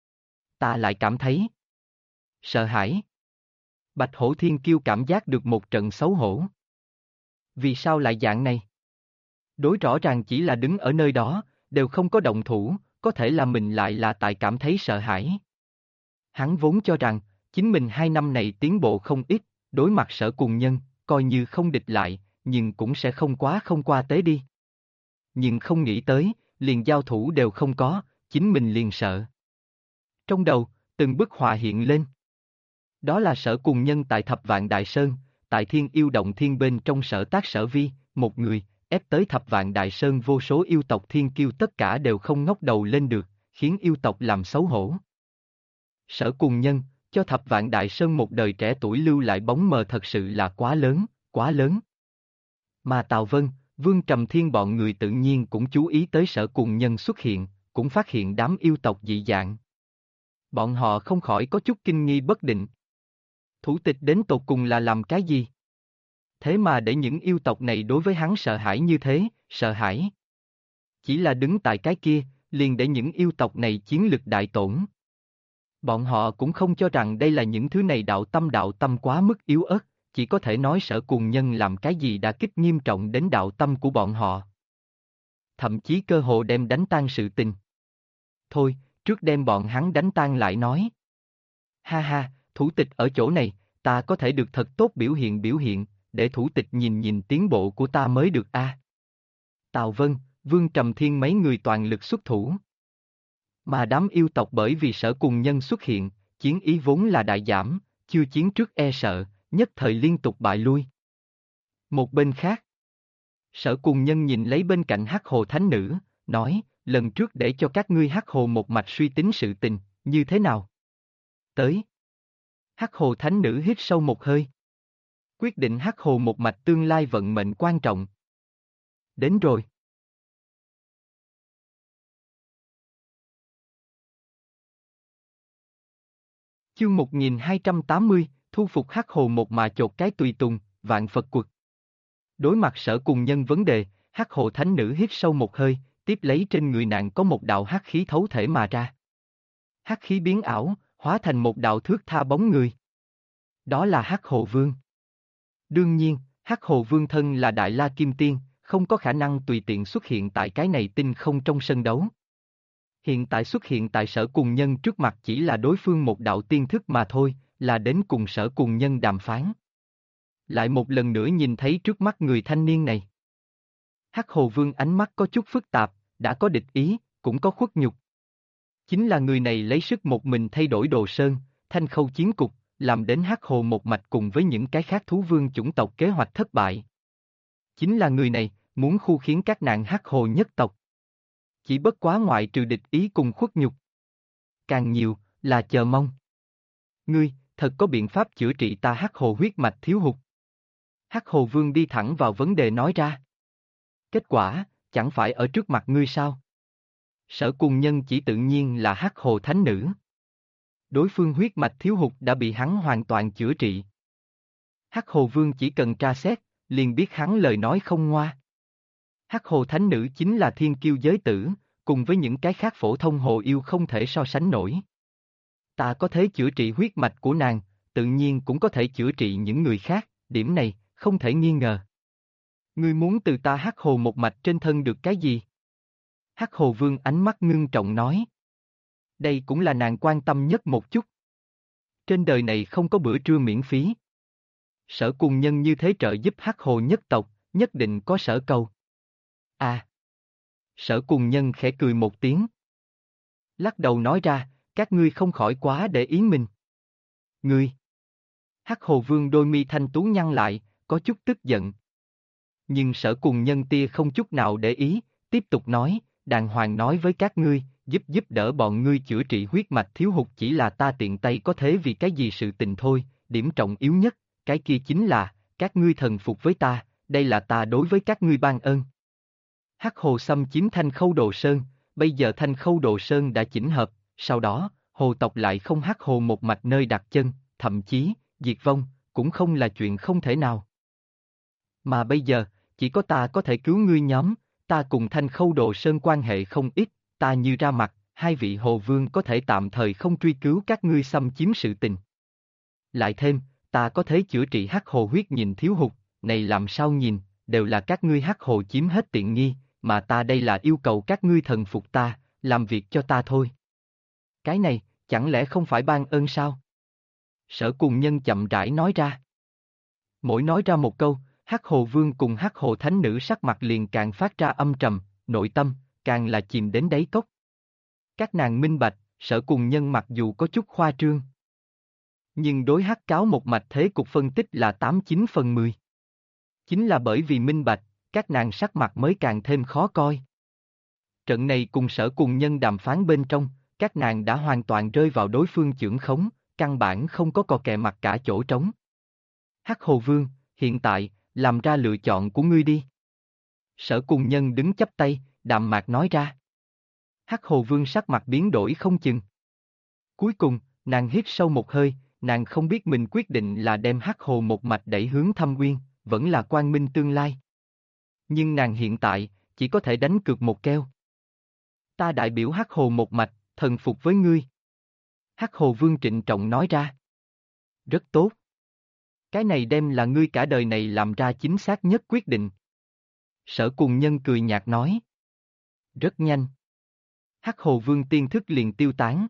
Ta lại cảm thấy sợ hãi. Bạch Hổ Thiên Kiêu cảm giác được một trận xấu hổ. Vì sao lại dạng này? Đối rõ ràng chỉ là đứng ở nơi đó, đều không có động thủ, có thể là mình lại là tại cảm thấy sợ hãi. Hắn vốn cho rằng, Chính mình 2 năm này tiến bộ không ít, đối mặt Sở Cùng Nhân, coi như không địch lại, nhưng cũng sẽ không qua tế đi. Nhưng không nghĩ tới, liền giao thủ đều không có, chính mình liền sợ. Trong đầu, từng bức họa hiện lên. Đó là Sở Cùng Nhân tại Thập Vạn Đại Sơn, tại Thiên Yêu Động Thiên bên trong Sở Tác Sở Vi, một người, ép tới Thập Vạn Đại Sơn vô số yêu tộc thiên kiêu tất cả đều không ngóc đầu lên được, khiến yêu tộc làm xấu hổ. Sở Cùng Nhân, cho Thập Vạn Đại Sơn một đời trẻ tuổi lưu lại bóng mờ thật sự là quá lớn, quá lớn. Mà Tào Vân, Vương Trầm Thiên bọn người tự nhiên cũng chú ý tới Sở Cùng Nhân xuất hiện, cũng phát hiện đám yêu tộc dị dạng. Bọn họ không khỏi có chút kinh nghi bất định. Thủ tịch đến tột cùng là làm cái gì? Thế mà để những yêu tộc này đối với hắn sợ hãi như thế, sợ hãi. Chỉ là đứng tại cái kia, liền để những yêu tộc này chiến lực đại tổn. Bọn họ cũng không cho rằng đây là những thứ này đạo tâm quá mức yếu ớt, chỉ có thể nói Sở Cùng Nhân làm cái gì đã kích nghiêm trọng đến đạo tâm của bọn họ. Thậm chí cơ hồ đem đánh tan sự tình. Thôi, trước đem bọn hắn đánh tan lại nói. Ha ha, thủ tịch ở chỗ này, ta có thể được thật tốt biểu hiện, để thủ tịch nhìn nhìn tiến bộ của ta mới được a. Tào Vân, Vương Trầm Thiên mấy người toàn lực xuất thủ. Mà đám yêu tộc bởi vì Sở Cùng Nhân xuất hiện, chiến ý vốn là đại giảm, chưa chiến trước e sợ, nhất thời liên tục bại lui. Một bên khác, Sở Cùng Nhân nhìn lấy bên cạnh Hắc Hồ Thánh Nữ, nói, lần trước để cho các ngươi Hắc Hồ một mạch suy tính sự tình, như thế nào? Tới. Hắc Hồ Thánh Nữ hít sâu một hơi. Quyết định Hắc Hồ một mạch tương lai vận mệnh quan trọng. Đến rồi. Chương 1280, thu phục Hắc Hồ một mà chột cái tùy tùng, vạn Phật quật. Đối mặt Sở Cùng Nhân vấn đề, Hắc Hồ Thánh Nữ hít sâu một hơi, tiếp lấy trên người nàng có một đạo hắc khí thấu thể mà ra. Hắc khí biến ảo, hóa thành một đạo thước tha bóng người. Đó là Hắc Hồ Vương. Đương nhiên, Hắc Hồ Vương thân là Đại La Kim Tiên, không có khả năng tùy tiện xuất hiện tại cái này tinh không trong sân đấu. Hiện tại xuất hiện tại Sở Cùng Nhân trước mặt chỉ là đối phương một đạo tiên thức mà thôi, là đến cùng Sở Cùng Nhân đàm phán. Lại một lần nữa nhìn thấy trước mắt người thanh niên này. Hắc Hồ Vương ánh mắt có chút phức tạp, đã có địch ý, cũng có khuất nhục. Chính là người này lấy sức một mình thay đổi Đồ Sơn, Thanh Khâu chiến cục, làm đến Hắc Hồ một mạch cùng với những cái khác thú vương chủng tộc kế hoạch thất bại. Chính là người này, muốn khu khiến các nạn Hắc Hồ nhất tộc. Chỉ bất quá ngoại trừ địch ý cùng khuất nhục. Càng nhiều, là chờ mong. Ngươi, thật có biện pháp chữa trị ta Hắc Hồ huyết mạch thiếu hụt. Hắc Hồ Vương đi thẳng vào vấn đề nói ra. Kết quả, chẳng phải ở trước mặt ngươi sao? Sở Cùng Nhân chỉ tự nhiên là Hắc Hồ Thánh Nữ. Đối phương huyết mạch thiếu hụt đã bị hắn hoàn toàn chữa trị. Hắc Hồ Vương chỉ cần tra xét, liền biết hắn lời nói không ngoa. Hắc Hồ Thánh Nữ chính là thiên kiêu giới tử, cùng với những cái khác phổ thông hồ yêu không thể so sánh nổi. Ta có thể chữa trị huyết mạch của nàng, tự nhiên cũng có thể chữa trị những người khác, điểm này, không thể nghi ngờ. Ngươi muốn từ ta Hắc Hồ một mạch trên thân được cái gì? Hắc Hồ Vương ánh mắt ngưng trọng nói. Đây cũng là nàng quan tâm nhất một chút. Trên đời này không có bữa trưa miễn phí. Sở Cùng Nhân như thế trợ giúp Hắc Hồ nhất tộc, nhất định có sở cầu. À! Sở Cùng Nhân khẽ cười một tiếng. Lắc đầu nói ra, các ngươi không khỏi quá để ý mình. Ngươi! Hắc Hồ Vương đôi mi thanh tú nhăn lại, có chút tức giận. Nhưng Sở Cùng Nhân tia không chút nào để ý, tiếp tục nói, đàng hoàng nói với các ngươi, giúp đỡ bọn ngươi chữa trị huyết mạch thiếu hụt chỉ là ta tiện tay có thế vì cái gì sự tình thôi, điểm trọng yếu nhất, cái kia chính là, các ngươi thần phục với ta, đây là ta đối với các ngươi ban ơn. Hắc Hồ xâm chiếm Thanh Khâu Đồ Sơn, bây giờ Thanh Khâu Đồ Sơn đã chỉnh hợp, sau đó, hồ tộc lại không Hắc Hồ một mạch nơi đặt chân, thậm chí, diệt vong, cũng không là chuyện không thể nào. Mà bây giờ, chỉ có ta có thể cứu ngươi nhóm, ta cùng Thanh Khâu Đồ Sơn quan hệ không ít, ta như ra mặt, hai vị hồ vương có thể tạm thời không truy cứu các ngươi xâm chiếm sự tình. Lại thêm, ta có thể chữa trị Hắc Hồ huyết nhìn thiếu hụt, này làm sao nhìn, đều là các ngươi Hắc Hồ chiếm hết tiện nghi, mà ta đây là yêu cầu các ngươi thần phục ta, làm việc cho ta thôi. Cái này, chẳng lẽ không phải ban ơn sao? Sở Cùng Nhân chậm rãi nói ra. Mỗi nói ra một câu, Hắc Hồ Vương cùng Hắc Hồ Thánh Nữ sắc mặt liền càng phát ra âm trầm, nội tâm, càng là chìm đến đáy cốc. Các nàng minh bạch, Sở Cùng Nhân mặc dù có chút khoa trương, nhưng đối Hắc Cáo một mạch thế cục phân tích là 89/10. Chính là bởi vì minh bạch, các nàng sắc mặt mới càng thêm khó coi. Trận này cùng Sở Cùng Nhân đàm phán bên trong, các nàng đã hoàn toàn rơi vào đối phương chưởng khống, căn bản không có cò kè mặt cả chỗ trống. Hắc Hồ Vương, hiện tại, làm ra lựa chọn của ngươi đi. Sở Cùng Nhân đứng chắp tay, đạm mạc nói ra. Hắc Hồ Vương sắc mặt biến đổi không chừng. Cuối cùng, nàng hít sâu một hơi, nàng không biết mình quyết định là đem Hắc Hồ một mạch đẩy hướng Thâm Nguyên, vẫn là quang minh tương lai. Nhưng nàng hiện tại, chỉ có thể đánh cược một keo. Ta đại biểu Hắc Hồ một mạch, thần phục với ngươi. Hắc Hồ Vương trịnh trọng nói ra. Rất tốt. Cái này đem là ngươi cả đời này làm ra chính xác nhất quyết định. Sở Cùng Nhân cười nhạt nói. Rất nhanh. Hắc Hồ Vương tiên thức liền tiêu tán.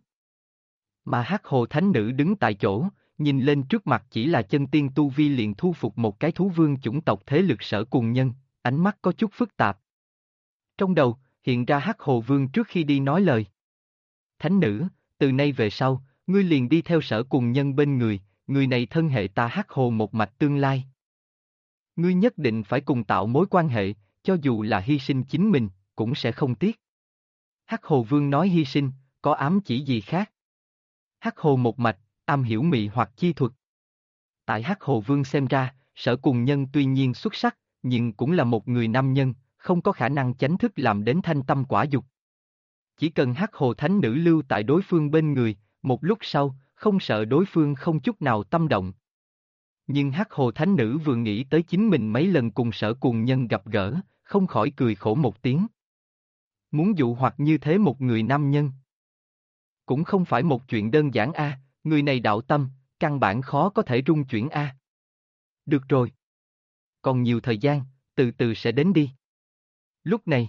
Mà Hắc Hồ Thánh Nữ đứng tại chỗ, nhìn lên trước mặt chỉ là chân tiên tu vi liền thu phục một cái thú vương chủng tộc thế lực Sở Cùng Nhân, ánh mắt có chút phức tạp. Trong đầu, hiện ra Hắc Hồ Vương trước khi đi nói lời. Thánh Nữ, từ nay về sau, ngươi liền đi theo Sở Cùng Nhân bên người này thân hệ ta Hắc Hồ một mạch tương lai. Ngươi nhất định phải cùng tạo mối quan hệ, cho dù là hy sinh chính mình, cũng sẽ không tiếc. Hắc Hồ Vương nói hy sinh, có ám chỉ gì khác? Hắc Hồ một mạch, am hiểu mị hoặc chi thuật. Tại Hắc Hồ Vương xem ra, Sở Cùng Nhân tuy nhiên xuất sắc, nhưng cũng là một người nam nhân, không có khả năng chánh thức làm đến thanh tâm quả dục. Chỉ cần Hắc Hồ Thánh Nữ lưu tại đối phương bên người, một lúc sau, không sợ đối phương không chút nào tâm động. Nhưng Hắc Hồ Thánh Nữ vừa nghĩ tới chính mình mấy lần cùng Sở Cùng Nhân gặp gỡ, không khỏi cười khổ một tiếng. Muốn dụ hoặc như thế một người nam nhân, cũng không phải một chuyện đơn giản a, người này đạo tâm, căn bản khó có thể rung chuyển a. Được rồi. Còn nhiều thời gian, từ từ sẽ đến đi. Lúc này,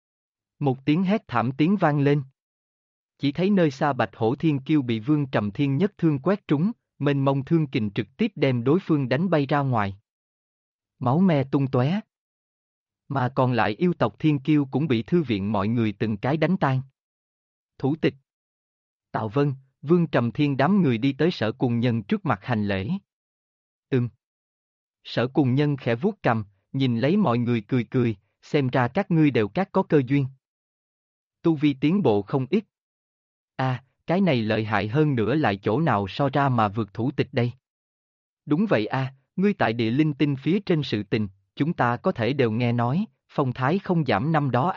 một tiếng hét thảm tiếng vang lên. Chỉ thấy nơi xa Bạch Hổ Thiên Kiêu bị Vương Trầm Thiên nhất thương quét trúng, mênh mông thương kình trực tiếp đem đối phương đánh bay ra ngoài. Máu me tung tóe. Mà còn lại yêu tộc Thiên Kiêu cũng bị thư viện mọi người từng cái đánh tan. Thủ tịch Tạo Vân, Vương Trầm Thiên đám người đi tới Sở Cùng Nhân trước mặt hành lễ. Sở Cùng Nhân khẽ vuốt cằm, nhìn lấy mọi người cười cười, xem ra các ngươi đều các có cơ duyên. Tu vi tiến bộ không ít. Cái này lợi hại hơn nữa lại chỗ nào so ra mà vượt thủ tịch đây? Đúng vậy ngươi tại địa linh tinh phía trên sự tình, chúng ta có thể đều nghe nói, phong thái không giảm năm đó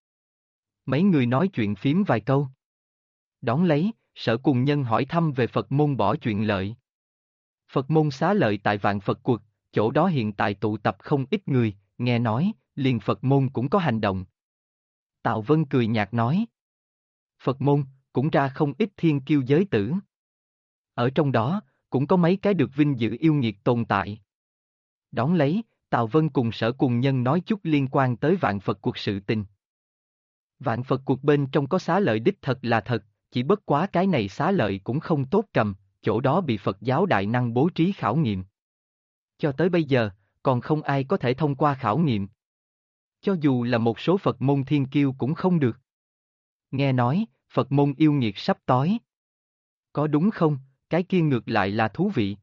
Mấy người nói chuyện phím vài câu. Đón lấy, Sở Cùng Nhân hỏi thăm về Phật môn bỏ chuyện lợi. Phật môn xá lợi tại Vạn Phật Quật, chỗ đó hiện tại tụ tập không ít người, nghe nói, liền Phật môn cũng có hành động. Tạo Vân cười nhạt nói. Phật môn, cũng ra không ít thiên kiêu giới tử. Ở trong đó, cũng có mấy cái được vinh dự yêu nghiệt tồn tại. Đón lấy, Tào Vân cùng Sở Cùng Nhân nói chút liên quan tới Vạn Phật Cuộc sự tình. Vạn Phật Cuộc bên trong có xá lợi đích thật là thật, chỉ bất quá cái này xá lợi cũng không tốt cầm, chỗ đó bị Phật giáo đại năng bố trí khảo nghiệm. Cho tới bây giờ, còn không ai có thể thông qua khảo nghiệm. Cho dù là một số Phật môn thiên kiêu cũng không được. Nghe nói, Phật môn yêu nghiệt sắp tối. Có đúng không, cái kia ngược lại là thú vị.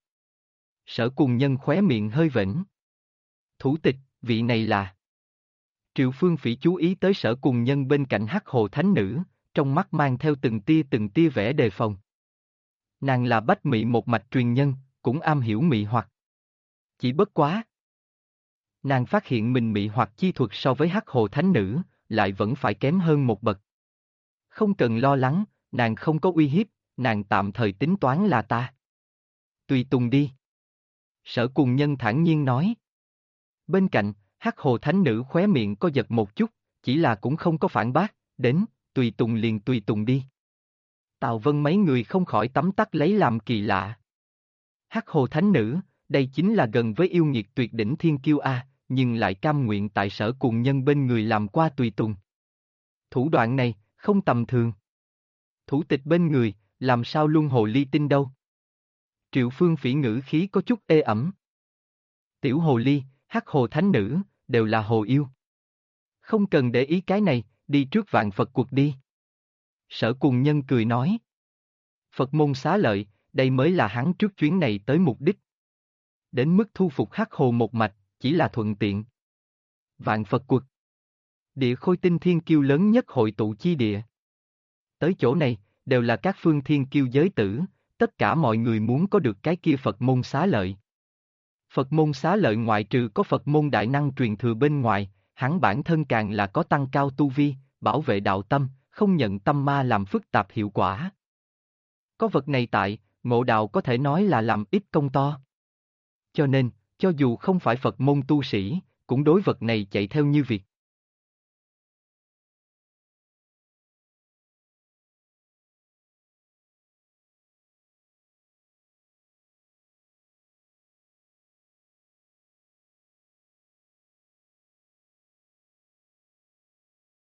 Sở Cùng Nhân khóe miệng hơi vểnh. Thủ tịch, vị này là... Triệu Phương Phỉ chú ý tới Sở Cùng Nhân bên cạnh Hắc Hồ Thánh Nữ, trong mắt mang theo từng tia vẻ đề phòng. Nàng là bách mị một mạch truyền nhân, cũng am hiểu mị hoặc. Chỉ bất quá. Nàng phát hiện mình mị hoặc chi thuật so với Hắc Hồ Thánh Nữ, lại vẫn phải kém hơn một bậc. Không cần lo lắng, nàng không có uy hiếp, nàng tạm thời tính toán là ta. Tùy tùng đi. Sở Cùng Nhân thản nhiên nói. Bên cạnh, Hắc Hồ Thánh Nữ khóe miệng có giật một chút, chỉ là cũng không có phản bác, đến, tùy tùng liền tùy tùng đi. Tào Vân mấy người không khỏi tấm tắc lấy làm kỳ lạ. Hắc Hồ Thánh Nữ, đây chính là gần với yêu nghiệt tuyệt đỉnh thiên kiêu nhưng lại cam nguyện tại Sở Cùng Nhân bên người làm qua tùy tùng. Thủ đoạn này, không tầm thường. Thủ tịch bên người, làm sao luân hồi ly tinh đâu? Triệu Phương Phỉ ngữ khí có chút ê ẩm. Tiểu hồ ly, hắc hồ thánh nữ, đều là hồ yêu. Không cần để ý cái này, đi trước vạn Phật cuộc đi. Sở Cùng Nhân cười nói. Phật môn xá lợi, đây mới là hắn trước chuyến này tới mục đích. Đến mức thu phục hắc hồ một mạch, chỉ là thuận tiện. Vạn Phật cuộc. Địa Khôi Tinh thiên kiêu lớn nhất hội tụ chi địa. Tới chỗ này, đều là các phương thiên kiêu giới tử, tất cả mọi người muốn có được cái kia Phật môn xá lợi. Phật môn xá lợi ngoại trừ có Phật môn đại năng truyền thừa bên ngoài, hắn bản thân càng là có tăng cao tu vi, bảo vệ đạo tâm, không nhận tâm ma làm phức tạp hiệu quả. Có vật này tại, Ngộ Đạo có thể nói là làm ít công to. Cho nên, cho dù không phải Phật môn tu sĩ, cũng đối vật này chạy theo như việc.